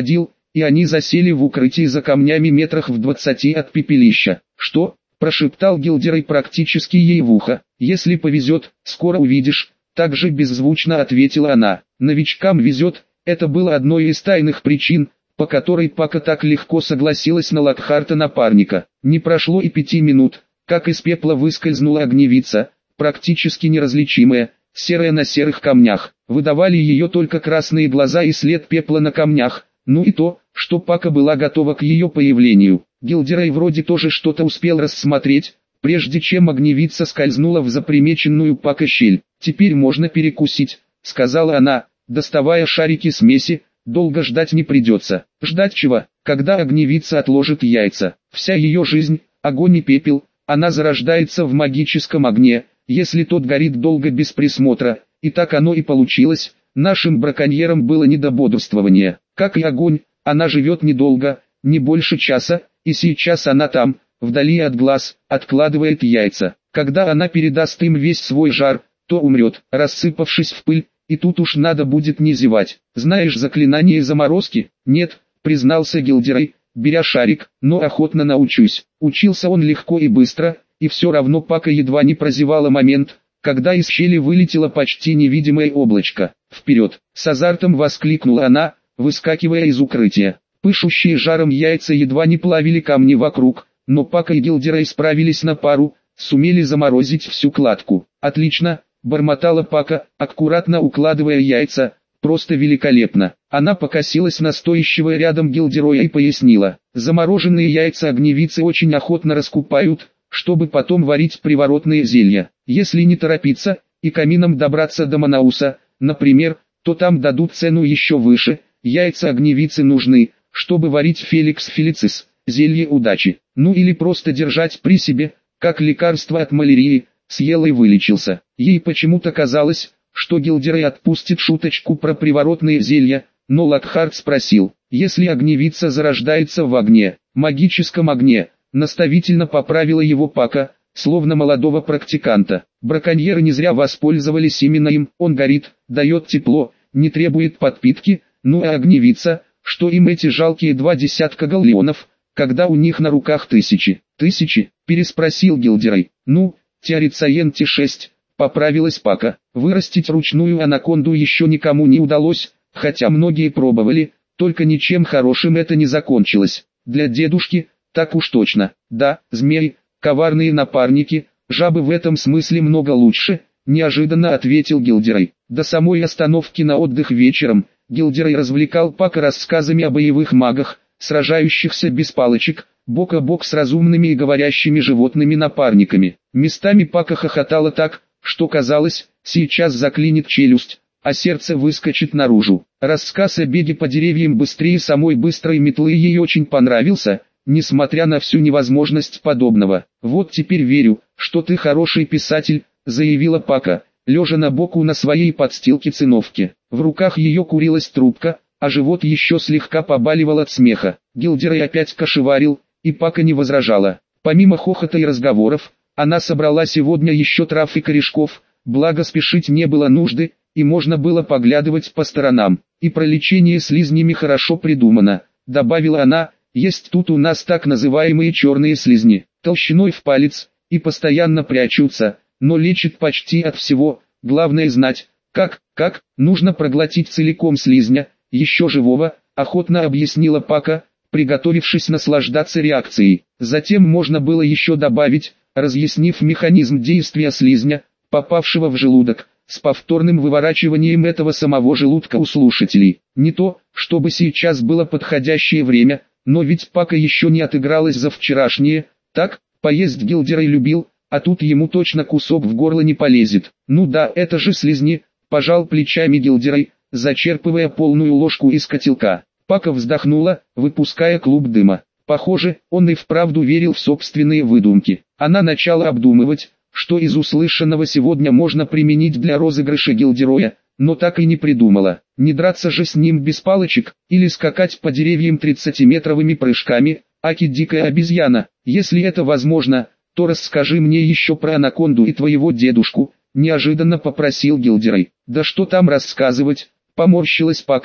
и они засели в укрытии за камнями метрах в двадцати от пепелища. «Что?» – прошептал Гилдерей практически ей в ухо. «Если повезет, скоро увидишь», – также беззвучно ответила она. «Новичкам везет», это было одной из тайных причин, по которой Пака так легко согласилась на Локхарта напарника. Не прошло и пяти минут, как из пепла выскользнула огневица, практически неразличимая, серая на серых камнях. Выдавали ее только красные глаза и след пепла на камнях, ну и то, что Пака была готова к ее появлению. Гилдерей вроде тоже что-то успел рассмотреть, прежде чем огневица скользнула в запримеченную Пака щель. «Теперь можно перекусить», — сказала она, доставая шарики смеси. «Долго ждать не придется». Ждать чего? Когда огневица отложит яйца? Вся ее жизнь — огонь и пепел, она зарождается в магическом огне, если тот горит долго без присмотра, и так оно и получилось. Нашим браконьерам было не до бодрствования. Как и огонь, она живет недолго, не больше часа, и сейчас она там, вдали от глаз, откладывает яйца. Когда она передаст им весь свой жар, то умрет, рассыпавшись в пыль. И тут уж надо будет не зевать. «Знаешь заклинание заморозки?» «Нет», признался Гилдерей, беря шарик, «но охотно научусь». Учился он легко и быстро, и все равно Пака едва не прозевала момент, когда из щели вылетело почти невидимое облачко. «Вперед!» — с азартом воскликнула она, выскакивая из укрытия. Пышущие жаром яйца едва не плавили камни вокруг, но Пака и Гилдерей справились на пару, сумели заморозить всю кладку. «Отлично!» — бормотала Пака, аккуратно укладывая яйца, «просто великолепно». Она покосилась на стоящего рядом Гилдероя и пояснила: «Замороженные яйца огневицы очень охотно раскупают, чтобы потом варить приворотные зелья. Если не торопиться, и камином добраться до Манауса, например, то там дадут цену еще выше. Яйца огневицы нужны, чтобы варить Феликс Фелицис, зелье удачи, ну или просто держать при себе, как лекарство от малярии». Съел и вылечился. Ей почему-то казалось, что Гилдерей отпустит шуточку про приворотные зелья, но Локхарт спросил: «Если огневица зарождается в огне, магическом огне», наставительно поправила его Пака, словно молодого практиканта. Браконьеры не зря воспользовались именно им. Он горит, дает тепло, не требует подпитки, ну а огневица, что им эти жалкие два десятка галлеонов, когда у них на руках тысячи. «Тысячи?» – переспросил Гилдерей. «Ну, Теорицаенти шесть, поправилась Пака. Вырастить ручную анаконду еще никому не удалось, хотя многие пробовали, только ничем хорошим это не закончилось. Для дедушки, так уж точно. Да, змеи, коварные напарники, жабы в этом смысле много лучше», неожиданно ответил Гилдерей. До самой остановки на отдых вечером, Гилдерей развлекал Пака рассказами о боевых магах, сражающихся без палочек, бок о бок с разумными и говорящими животными напарниками. Местами Пака хохотала так, что казалось, сейчас заклинит челюсть, а сердце выскочит наружу. Рассказ о беге по деревьям быстрее самой быстрой метлы ей очень понравился, несмотря на всю невозможность подобного. «Вот теперь верю, что ты хороший писатель», — заявила Пака, лежа на боку на своей подстилке-циновке. В руках ее курилась трубка, а живот еще слегка побаливал от смеха. Гилдерей опять кошеварил, и Пака не возражала. Помимо хохота и разговоров, она собрала сегодня еще трав и корешков, благо спешить не было нужды, и можно было поглядывать по сторонам. «И про лечение слизнями хорошо придумано», — добавила она. «Есть тут у нас так называемые черные слизни, толщиной в палец, и постоянно прячутся, но лечат почти от всего. Главное знать, как, как, нужно проглотить целиком слизня, еще живого», — охотно объяснила Пака, приготовившись наслаждаться реакцией. Затем можно было еще добавить, разъяснив механизм действия слизня, попавшего в желудок, с повторным выворачиванием этого самого желудка у слушателей. Не то, чтобы сейчас было подходящее время, но ведь Пака еще не отыгралась за вчерашнее. Так, поесть Гилдерей любил, а тут ему точно кусок в горло не полезет. «Ну да, это же слизни», — пожал плечами Гилдерей, зачерпывая полную ложку из котелка. Пака вздохнула, выпуская клуб дыма. Похоже, он и вправду верил в собственные выдумки. Она начала обдумывать, что из услышанного сегодня можно применить для розыгрыша Гилдероя, но так и не придумала. Не драться же с ним без палочек, или скакать по деревьям тридцатиметровыми прыжками. «Аки дикая обезьяна, если это возможно, то расскажи мне еще про анаконду и твоего дедушку», неожиданно попросил Гилдерей. «Да что там рассказывать», поморщилась Пака.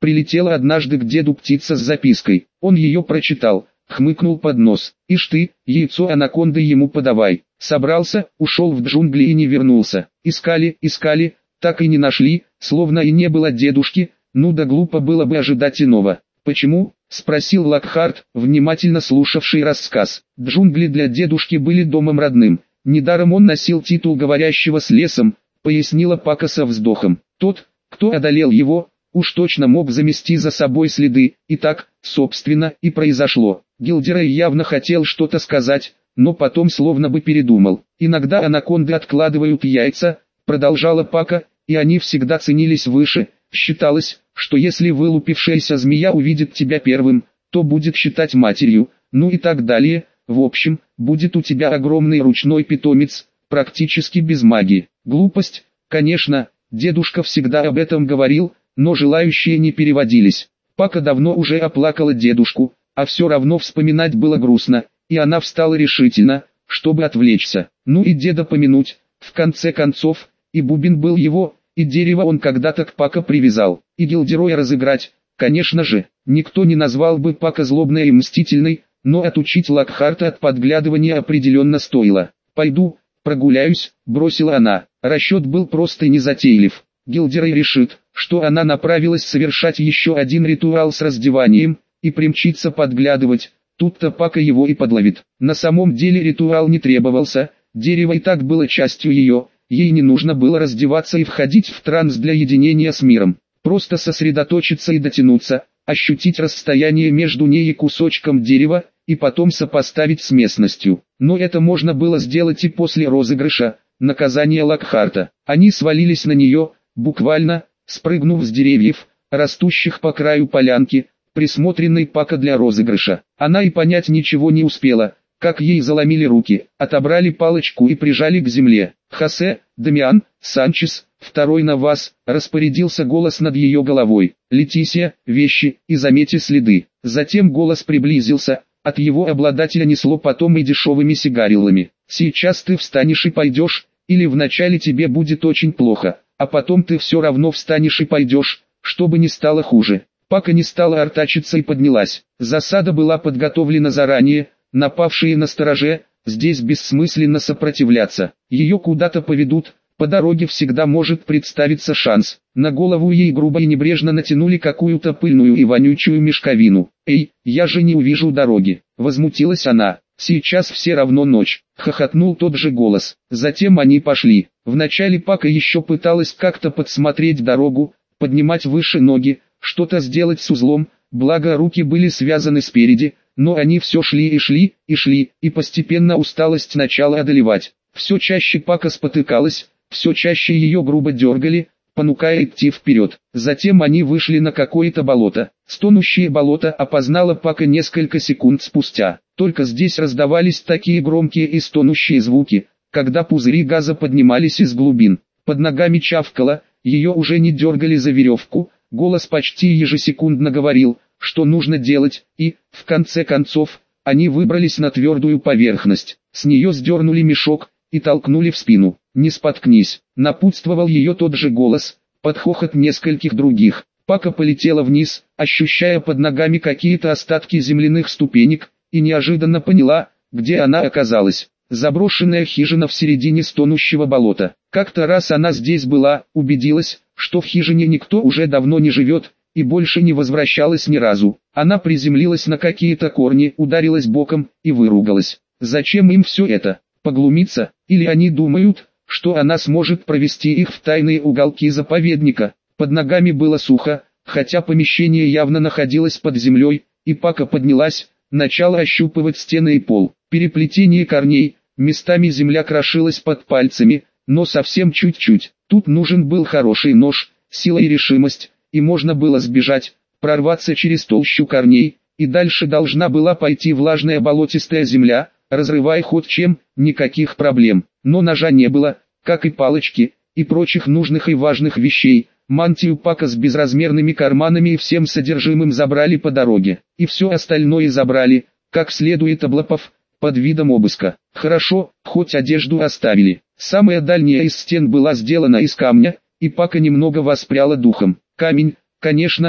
Прилетела однажды к деду птица с запиской. Он ее прочитал, хмыкнул под нос. «Ишь ты, яйцо анаконды ему подавай». Собрался, ушел в джунгли и не вернулся. Искали, искали, так и не нашли, словно и не было дедушки. Ну да глупо было бы ожидать иного. «Почему?» — спросил Локхарт, внимательно слушавший рассказ. Джунгли для дедушки были домом родным. Недаром он носил титул говорящего с лесом, пояснила Пака со вздохом. Тот, кто одолел его, уж точно мог замести за собой следы, и так, собственно, и произошло. Гилдерей явно хотел что-то сказать, но потом словно бы передумал. «Иногда анаконды откладывают яйца», — продолжала Пака, — «и они всегда ценились выше. Считалось, что если вылупившаяся змея увидит тебя первым, то будет считать матерью, ну и так далее. В общем, будет у тебя огромный ручной питомец, практически без магии». Глупость, конечно, дедушка всегда об этом говорил, но желающие не переводились. Пака давно уже оплакала дедушку, а все равно вспоминать было грустно, и она встала решительно, чтобы отвлечься. Ну и деда помянуть, в конце концов, и бубен был его, и дерево он когда-то к Пака привязал, и Гилдероя разыграть, конечно же, никто не назвал бы Пака злобной и мстительной, но отучить Локхарта от подглядывания определенно стоило. «Пойду, прогуляюсь», — бросила она. Расчет был просто незатейлив. Гилдерей решит, что она направилась совершать еще один ритуал с раздеванием, и примчится подглядывать. Тут-то Пака его и подловит. На самом деле ритуал не требовался, дерево и так было частью ее, ей не нужно было раздеваться и входить в транс для единения с миром. Просто сосредоточиться и дотянуться, ощутить расстояние между ней и кусочком дерева, и потом сопоставить с местностью. Но это можно было сделать и после розыгрыша, наказания Локхарта. Они свалились на нее, буквально, спрыгнув с деревьев, растущих по краю полянки, присмотренной Пака для розыгрыша. Она и понять ничего не успела, как ей заломили руки, отобрали палочку и прижали к земле. «Хосе, Дамиан, Санчес, второй на вас», — распорядился голос над ее головой. «Летисия, вещи, и заметьте следы». Затем голос приблизился, от его обладателя несло потом и дешевыми сигариллами. «Сейчас ты встанешь и пойдешь, или вначале тебе будет очень плохо, а потом ты все равно встанешь и пойдешь, чтобы не стало хуже». Пака не стала артачиться и поднялась. Засада была подготовлена заранее, напавшие на стороже, здесь бессмысленно сопротивляться. Ее куда-то поведут, по дороге всегда может представиться шанс. На голову ей грубо и небрежно натянули какую-то пыльную и вонючую мешковину. «Эй, я же не увижу дороги», — возмутилась она. «Сейчас все равно ночь», — хохотнул тот же голос. Затем они пошли. Вначале Пака еще пыталась как-то подсмотреть дорогу, поднимать выше ноги, что-то сделать с узлом, благо руки были связаны спереди, но они все шли и шли, и шли, и постепенно усталость начала одолевать. Все чаще Пака спотыкалась, все чаще ее грубо дергали, понукая идти вперед. Затем они вышли на какое-то болото. Стонущее болото опознала Пака несколько секунд спустя. Только здесь раздавались такие громкие и стонущие звуки, когда пузыри газа поднимались из глубин. Под ногами чавкало, ее уже не дергали за веревку. Голос почти ежесекундно говорил, что нужно делать, и, в конце концов, они выбрались на твердую поверхность. С нее сдернули мешок и толкнули в спину. «Не споткнись», — напутствовал ее тот же голос, под хохот нескольких других. Пака полетела вниз, ощущая под ногами какие-то остатки земляных ступенек, и неожиданно поняла, где она оказалась. Заброшенная хижина в середине стонущего болота. Как-то раз она здесь была, убедилась, что в хижине никто уже давно не живет, и больше не возвращалась ни разу. Она приземлилась на какие-то корни, ударилась боком и выругалась. Зачем им все это? Поглумиться? Или они думают, что она сможет провести их в тайные уголки заповедника? Под ногами было сухо, хотя помещение явно находилось под землей, и Пака поднялась, начала ощупывать стены и пол. Переплетение корней, местами земля крошилась под пальцами, но совсем чуть-чуть. Тут нужен был хороший нож, сила и решимость, и можно было сбежать, прорваться через толщу корней, и дальше должна была пойти влажная болотистая земля, разрывая ход чем, никаких проблем. Но ножа не было, как и палочки, и прочих нужных и важных вещей. Мантию Пака с безразмерными карманами и всем содержимым забрали по дороге, и все остальное забрали, как следует облапав, под видом обыска. Хорошо, хоть одежду оставили. Самая дальняя из стен была сделана из камня, и Пака немного воспряла духом. Камень, конечно,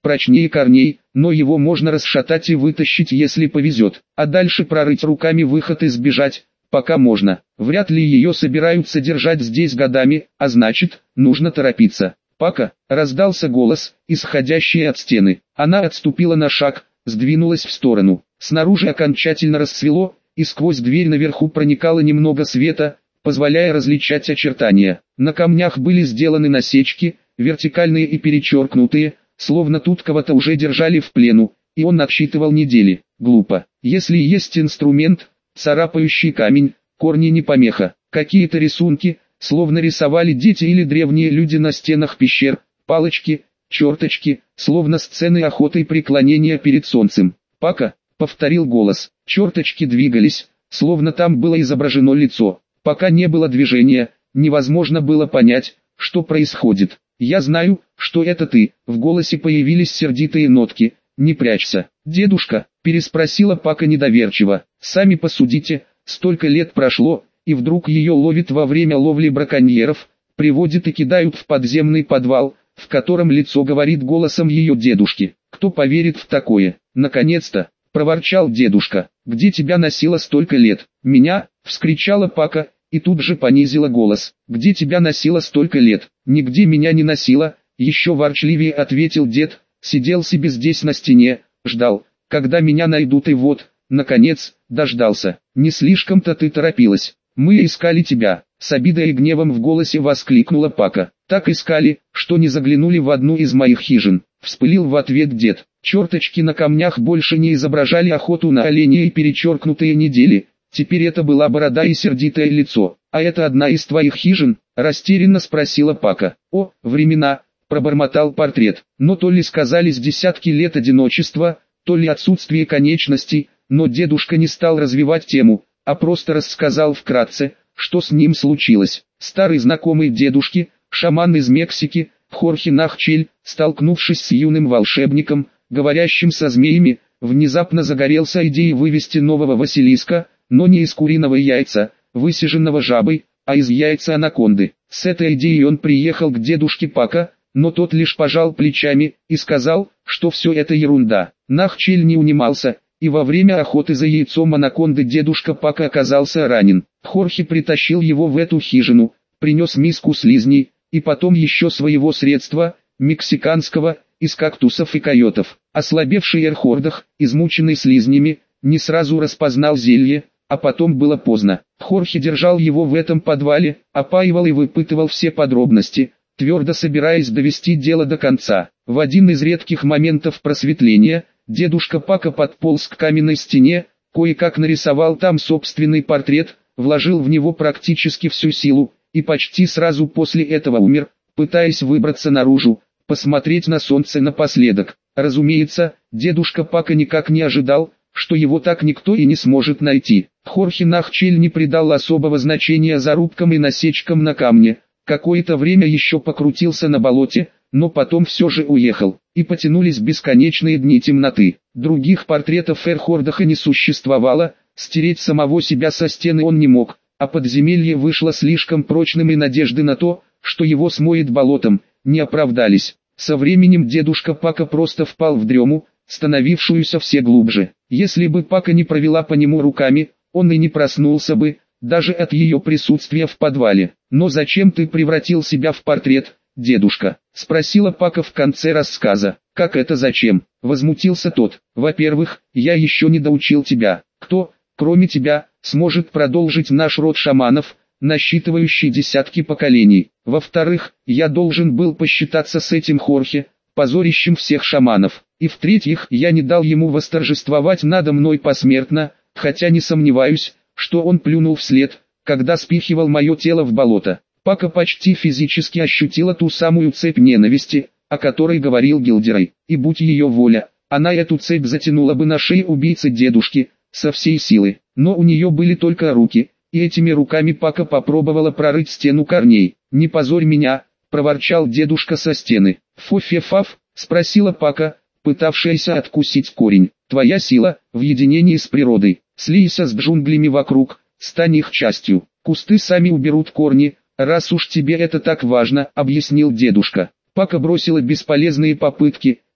прочнее корней, но его можно расшатать и вытащить, если повезет, а дальше прорыть руками выход и сбежать, пока можно. Вряд ли ее собираются держать здесь годами, а значит, нужно торопиться. «Пака!» — раздался голос, исходящий от стены. Она отступила на шаг, сдвинулась в сторону. Снаружи окончательно рассвело, и сквозь дверь наверху проникало немного света, позволяя различать очертания. На камнях были сделаны насечки, вертикальные и перечеркнутые, словно тут кого-то уже держали в плену, и он отсчитывал недели. Глупо. Если есть инструмент, царапающий камень, корни не помеха. Какие-то рисунки, словно рисовали дети или древние люди на стенах пещер, палочки, черточки, словно сцены охоты и преклонения перед солнцем. «Пака», — повторил голос, черточки двигались, словно там было изображено лицо. Пока не было движения, невозможно было понять, что происходит. «Я знаю, что это ты», — в голосе появились сердитые нотки. «Не прячься». «Дедушка», — переспросила Пака недоверчиво. «Сами посудите, столько лет прошло, и вдруг ее ловят во время ловли браконьеров, приводят и кидают в подземный подвал, в котором лицо говорит голосом ее дедушки. Кто поверит в такое?» «Наконец-то», — проворчал дедушка. «Где тебя носило столько лет?» «Меня?» — вскричала Пака, и тут же понизила голос. «Где тебя носило столько лет?» «Нигде меня не носило», — еще ворчливее ответил дед, сидел себе здесь на стене, ждал, когда меня найдут, и вот, наконец, дождался. «Не слишком-то ты торопилась. Мы искали тебя», — с обидой и гневом в голосе воскликнула Пака. «Так искали, что не заглянули в одну из моих хижин», — вспылил в ответ дед. Черточки на камнях больше не изображали охоту на оленя и перечеркнутые недели. Теперь это была борода и сердитое лицо. «А это одна из твоих хижин?» — растерянно спросила Пака. «О, времена!» — пробормотал портрет. Но то ли сказались десятки лет одиночества, то ли отсутствие конечностей, но дедушка не стал развивать тему, а просто рассказал вкратце, что с ним случилось. Старый знакомый дедушки, шаман из Мексики, Хорхе Нахчель, столкнувшись с юным волшебником, говорящим со змеями, внезапно загорелся идеей вывести нового Василиска, но не из куриного яйца, высиженного жабой, а из яйца анаконды. С этой идеей он приехал к дедушке Пака, но тот лишь пожал плечами и сказал, что все это ерунда. Нахчель не унимался, и во время охоты за яйцом анаконды дедушка Пака оказался ранен. Хорхе притащил его в эту хижину, принес миску слизней, и потом еще своего средства, мексиканского, из кактусов и койотов. Ослабевший Эрхордах, измученный слизнями, не сразу распознал зелье, а потом было поздно. Хорхе держал его в этом подвале, опаивал и выпытывал все подробности, твердо собираясь довести дело до конца. В один из редких моментов просветления, дедушка Пака подполз к каменной стене, кое-как нарисовал там собственный портрет, вложил в него практически всю силу, и почти сразу после этого умер, пытаясь выбраться наружу, посмотреть на солнце напоследок. Разумеется, дедушка Пака никак не ожидал, что его так никто и не сможет найти. Хорхе Нахчель не придал особого значения зарубкам и насечкам на камне, какое-то время еще покрутился на болоте, но потом все же уехал, и потянулись бесконечные дни темноты. Других портретов Эрхордаха не существовало, стереть самого себя со стены он не мог, а подземелье вышло слишком прочным, и надежды на то, что его смоет болотом, не оправдались. Со временем дедушка Пака просто впал в дрему, становившуюся все глубже. Если бы Пака не провела по нему руками, он и не проснулся бы, даже от ее присутствия в подвале. «Но зачем ты превратил себя в портрет, дедушка?» — спросила Пака в конце рассказа. «Как это зачем?» — возмутился тот. «Во-первых, я еще не доучил тебя. Кто, кроме тебя, сможет продолжить наш род шаманов, насчитывающий десятки поколений? Во-вторых, я должен был посчитаться с этим Хорхе, позорищем всех шаманов. И в-третьих, я не дал ему восторжествовать надо мной посмертно, хотя не сомневаюсь, что он плюнул вслед, когда спихивал мое тело в болото». Пака почти физически ощутила ту самую цепь ненависти, о которой говорил Гилдерой, и будь ее воля, она эту цепь затянула бы на шее убийцы дедушки, со всей силы. Но у нее были только руки, и этими руками Пака попробовала прорыть стену корней. «Не позорь меня», — проворчал дедушка со стены. «Фу-фе-фаф», — спросила Пака, пытавшаяся откусить корень. «Твоя сила в единении с природой. Слейся с джунглями вокруг, стань их частью. Кусты сами уберут корни, раз уж тебе это так важно», — объяснил дедушка. Пака бросила бесполезные попытки,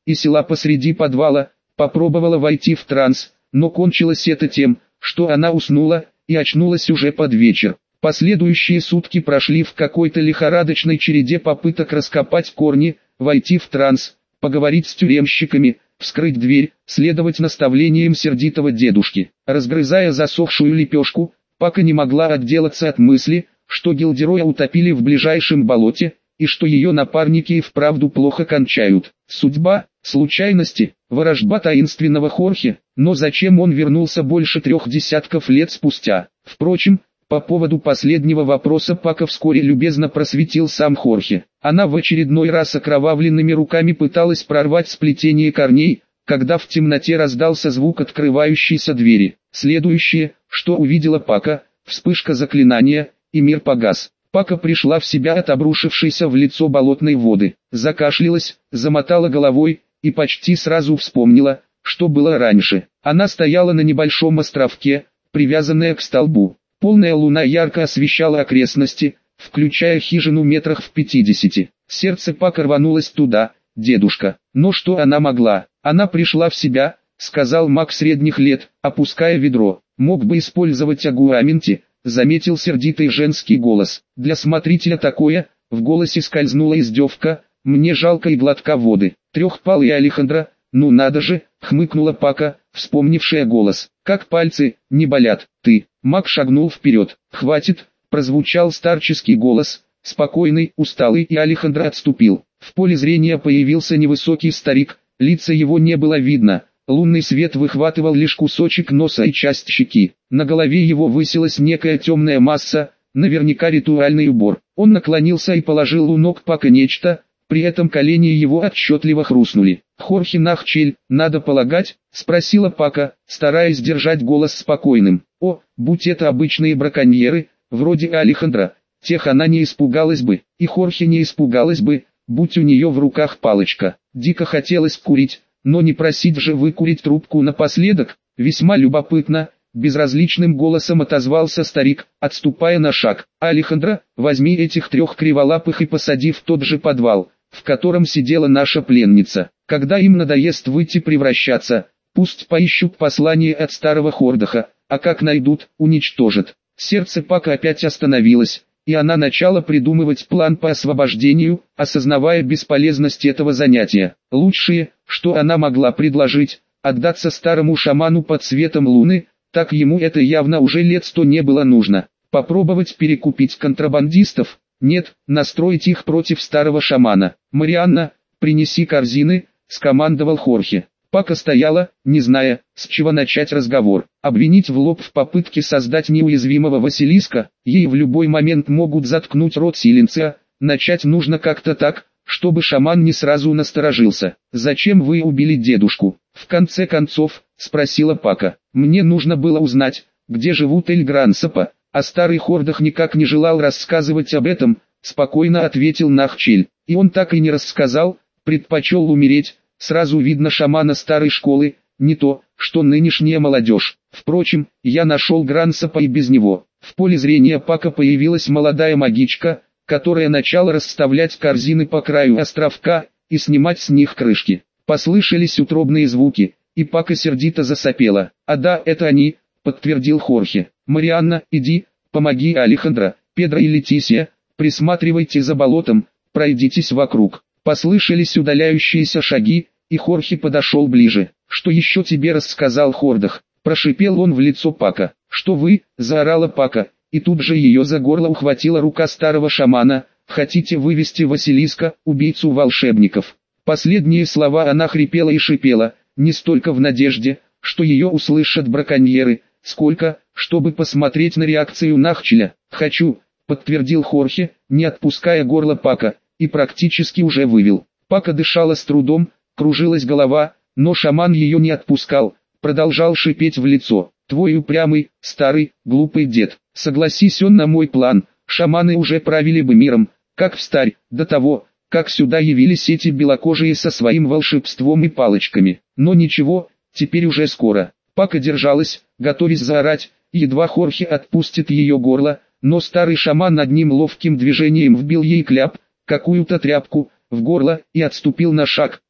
и села посреди подвала, попробовала войти в транс, но кончилось это тем, что она уснула, и очнулась уже под вечер. Последующие сутки прошли в какой-то лихорадочной череде попыток раскопать корни, войти в транс, поговорить с тюремщиками, вскрыть дверь, следовать наставлениям сердитого дедушки. Разгрызая засохшую лепешку, Пака не могла отделаться от мысли, что Гилдероя утопили в ближайшем болоте, и что ее напарники и вправду плохо кончают. Судьба, случайности, ворожба таинственного Хорхе, но зачем он вернулся больше трех десятков лет спустя? Впрочем, по поводу последнего вопроса Пака вскоре любезно просветил сам Хорхе. Она в очередной раз окровавленными руками пыталась прорвать сплетение корней, когда в темноте раздался звук открывающейся двери. Следующее, что увидела Пака, вспышка заклинания, и мир погас. Пака пришла в себя от обрушившейся в лицо болотной воды, закашлялась, замотала головой, и почти сразу вспомнила, что было раньше. Она стояла на небольшом островке, привязанная к столбу. Полная луна ярко освещала окрестности, включая хижину метрах в пятидесяти. Сердце Пака рванулось туда, дедушка. Но что она могла? Она пришла в себя, сказал маг средних лет, опуская ведро. Мог бы использовать агуаменти, заметил сердитый женский голос. Для смотрителя такое, в голосе скользнула издевка, мне жалко и глотка воды. Трехпалый Алехандро, ну надо же, хмыкнула Пака, вспомнившая голос. Как пальцы, не болят, ты. Маг шагнул вперед. Хватит, прозвучал старческий голос, спокойный, усталый, и Алехандро отступил. В поле зрения появился невысокий старик, лица его не было видно. Лунный свет выхватывал лишь кусочек носа и часть щеки. На голове его высилась некая темная масса, наверняка ритуальный убор. Он наклонился и положил у ног Пака нечто, при этом колени его отчетливо хрустнули. «Хорхе Нахчель, надо полагать?» — спросила Пака, стараясь держать голос спокойным. «О, будь это обычные браконьеры, вроде Алехандро, тех она не испугалась бы, и Хорхе не испугалась бы, будь у нее в руках палочка. Дико хотелось курить, но не просить же выкурить трубку напоследок, весьма любопытно». Безразличным голосом отозвался старик, отступая на шаг. «Алехандро, возьми этих трех криволапых и посади в тот же подвал, в котором сидела наша пленница. Когда им надоест выйти превращаться, пусть поищут послание от старого Хордаха, а как найдут, уничтожат». Сердце Пака опять остановилось, и она начала придумывать план по освобождению, осознавая бесполезность этого занятия. Лучшее, что она могла предложить, отдаться старому шаману под светом луны, так ему это явно уже лет сто не было нужно. Попробовать перекупить контрабандистов? Нет, настроить их против старого шамана. «Марианна, принеси корзины», — скомандовал Хорхе. Пака стояла, не зная, с чего начать разговор. Обвинить в лоб в попытке создать неуязвимого Василиска, ей в любой момент могут заткнуть рот Силенция, начать нужно как-то так, чтобы шаман не сразу насторожился. «Зачем вы убили дедушку?» «В конце концов», — спросила Пака. «Мне нужно было узнать, где живут Эльгрансапа, а старый Хордах никак не желал рассказывать об этом», — спокойно ответил Нахчель. И он так и не рассказал, предпочел умереть. Сразу видно шамана старой школы, не то, что нынешняя молодежь. Впрочем, я нашел Грансапа и без него. В поле зрения Пака появилась молодая магичка, которая начала расставлять корзины по краю островка и снимать с них крышки. Послышались утробные звуки, и Пака сердито засопела. «А да, это они», — подтвердил Хорхе. «Марианна, иди, помоги Алехандро, Педро и Летисия, присматривайте за болотом, пройдитесь вокруг». Послышались удаляющиеся шаги, и Хорхе подошел ближе. «Что еще тебе рассказал Хордах?» — прошипел он в лицо Пака. «Что вы?» — заорала Пака, и тут же ее за горло ухватила рука старого шамана. «Хотите вывести Василиска, убийцу волшебников?» Последние слова она хрипела и шипела, не столько в надежде, что ее услышат браконьеры, сколько, чтобы посмотреть на реакцию Нахчеля. «Хочу», — подтвердил Хорхе, не отпуская горло Пака, и практически уже вывел. Пака дышала с трудом, кружилась голова, но шаман ее не отпускал, продолжал шипеть в лицо. «Твой упрямый, старый, глупый дед, согласись он на мой план, шаманы уже правили бы миром, как встарь, до того, как сюда явились эти белокожие со своим волшебством и палочками. Но ничего, теперь уже скоро». Пака держалась, готовясь заорать, едва Хорхе отпустит ее горло, но старый шаман одним ловким движением вбил ей кляп, какую-то тряпку, в горло, и отступил на шаг.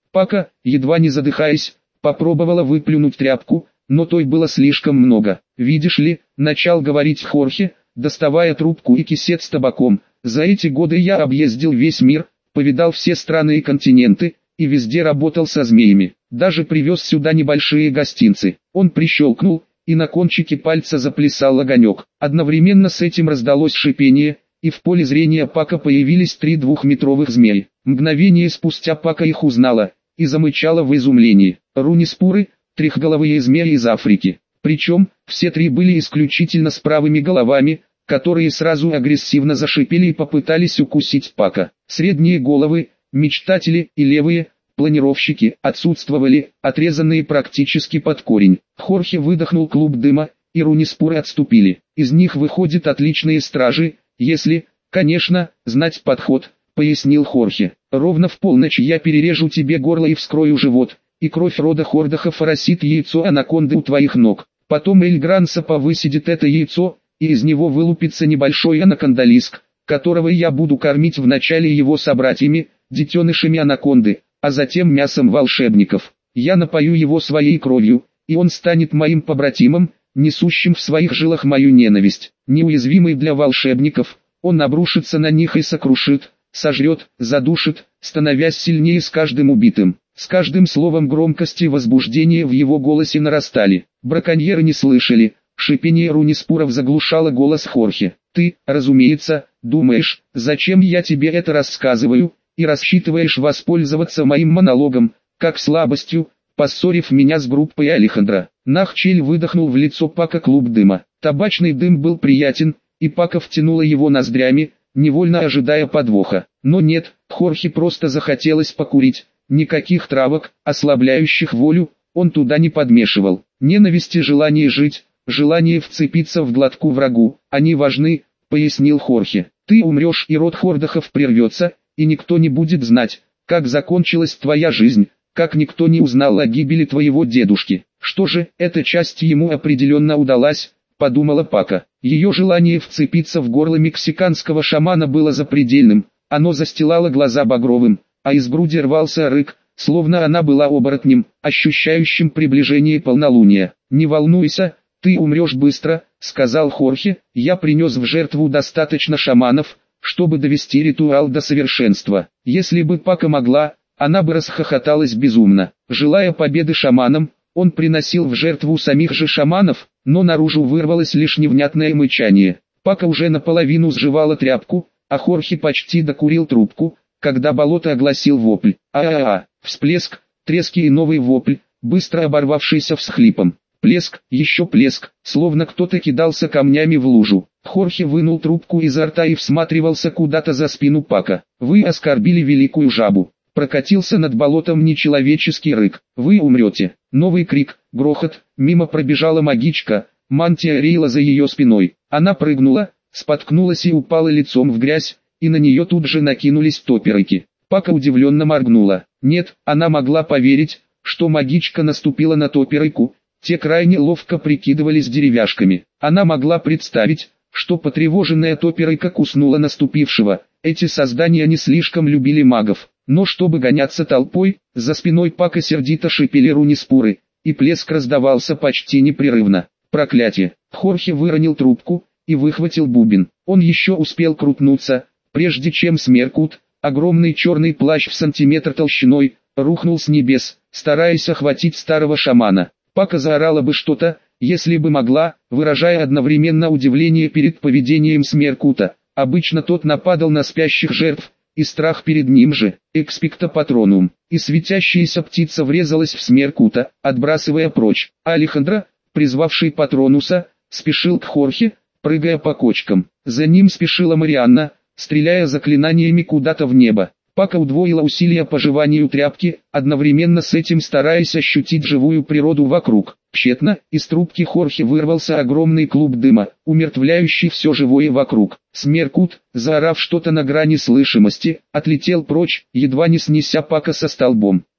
Пака, едва не задыхаясь, попробовала выплюнуть тряпку, но той было слишком много. «Видишь ли», — начал говорить Хорхе, доставая трубку и кисет с табаком, «за эти годы я объездил весь мир, повидал все страны и континенты, и везде работал со змеями. Даже привез сюда небольшие гостинцы». Он прищелкнул, и на кончике пальца заплясал огонек. Одновременно с этим раздалось шипение, и в поле зрения Пака появились три двухметровых змеи. Мгновение спустя Пака их узнала, и замычала в изумлении. Рунеспуры, трехголовые змеи из Африки. Причем, все три были исключительно с правыми головами, которые сразу агрессивно зашипели и попытались укусить Пака. Средние головы, мечтатели и левые, планировщики, отсутствовали, отрезанные практически под корень. Хорхе выдохнул клуб дыма, и рунеспуры отступили. Из них выходят отличные стражи, если, конечно, знать подход, пояснил Хорхе. Ровно в полночь я перережу тебе горло и вскрою живот, и кровь рода Хордахов оросит яйцо анаконды у твоих ног. Потом Эльгрансапа высидит это яйцо, и из него вылупится небольшой анакондалиск, которого я буду кормить вначале его собратьями, детенышами анаконды, а затем мясом волшебников. Я напою его своей кровью, и он станет моим побратимом, несущим в своих жилах мою ненависть. Неуязвимый для волшебников, он обрушится на них и сокрушит, сожрет, задушит, становясь сильнее с каждым убитым. С каждым словом громкости и возбуждения в его голосе нарастали. Браконьеры не слышали, шипение рунеспуров заглушало голос Хорхе. «Ты, разумеется, думаешь, зачем я тебе это рассказываю, и рассчитываешь воспользоваться моим монологом, как слабостью, поссорив меня с группой Алехандро». Нахчель выдохнул в лицо Пака клуб дыма. Табачный дым был приятен, и Пака втянула его ноздрями, невольно ожидая подвоха. Но нет, Хорхе просто захотелось покурить. Никаких травок, ослабляющих волю, он туда не подмешивал. Ненависть и желание жить, желание вцепиться в глотку врагу, они важны, пояснил Хорхе. Ты умрешь, и род Хордахов прервется, и никто не будет знать, как закончилась твоя жизнь, как никто не узнал о гибели твоего дедушки. Что же, эта часть ему определенно удалась, подумала Пака. Ее желание вцепиться в горло мексиканского шамана было запредельным, оно застилало глаза багровым, а из груди рвался рык, словно она была оборотнем, ощущающим приближение полнолуния. «Не волнуйся, ты умрешь быстро», — сказал Хорхе, — «я принес в жертву достаточно шаманов, чтобы довести ритуал до совершенства». Если бы Пака могла, она бы расхохоталась безумно. Желая победы шаманам, он приносил в жертву самих же шаманов, но наружу вырвалось лишь невнятное мычание. Пака уже наполовину сживала тряпку, а Хорхе почти докурил трубку, когда болото огласил вопль. А-а-а, всплеск, треск и новый вопль, быстро оборвавшийся всхлипом. Плеск, еще плеск, словно кто-то кидался камнями в лужу. Хорхе вынул трубку изо рта и всматривался куда-то за спину Пака. «Вы оскорбили великую жабу». Прокатился над болотом нечеловеческий рык. «Вы умрете». Новый крик, грохот, мимо пробежала магичка, мантия реяла за ее спиной. Она прыгнула, споткнулась и упала лицом в грязь, и на нее тут же накинулись топерыки. Пака удивленно моргнула. Нет, она могла поверить, что магичка наступила на топерыку, те крайне ловко прикидывались деревяшками. Она могла представить, что потревоженная топерыка куснула наступившего. Эти создания не слишком любили магов, но чтобы гоняться толпой, за спиной Пака сердито шипели рунеспуры, и плеск раздавался почти непрерывно. Проклятие! Хорхе выронил трубку и выхватил бубен. Он еще успел крутнуться, прежде чем Смеркут, огромный черный плащ в сантиметр толщиной, рухнул с небес, стараясь охватить старого шамана. Пака заорала бы что-то, если бы могла, выражая одновременно удивление перед поведением Смеркута. Обычно тот нападал на спящих жертв, и страх перед ним же, экспекта патронум. И светящаяся птица врезалась в Смеркута, отбрасывая прочь. Алехандро, призвавший Патронуса, спешил к Хорхе, прыгая по кочкам. За ним спешила Марианна, стреляя заклинаниями куда-то в небо. Пака удвоила усилия по жеванию тряпки, одновременно с этим стараясь ощутить живую природу вокруг. Тщетно, из трубки Хорхе вырвался огромный клуб дыма, умертвляющий все живое вокруг. Смеркут, заорав что-то на грани слышимости, отлетел прочь, едва не снеся Пака со столбом.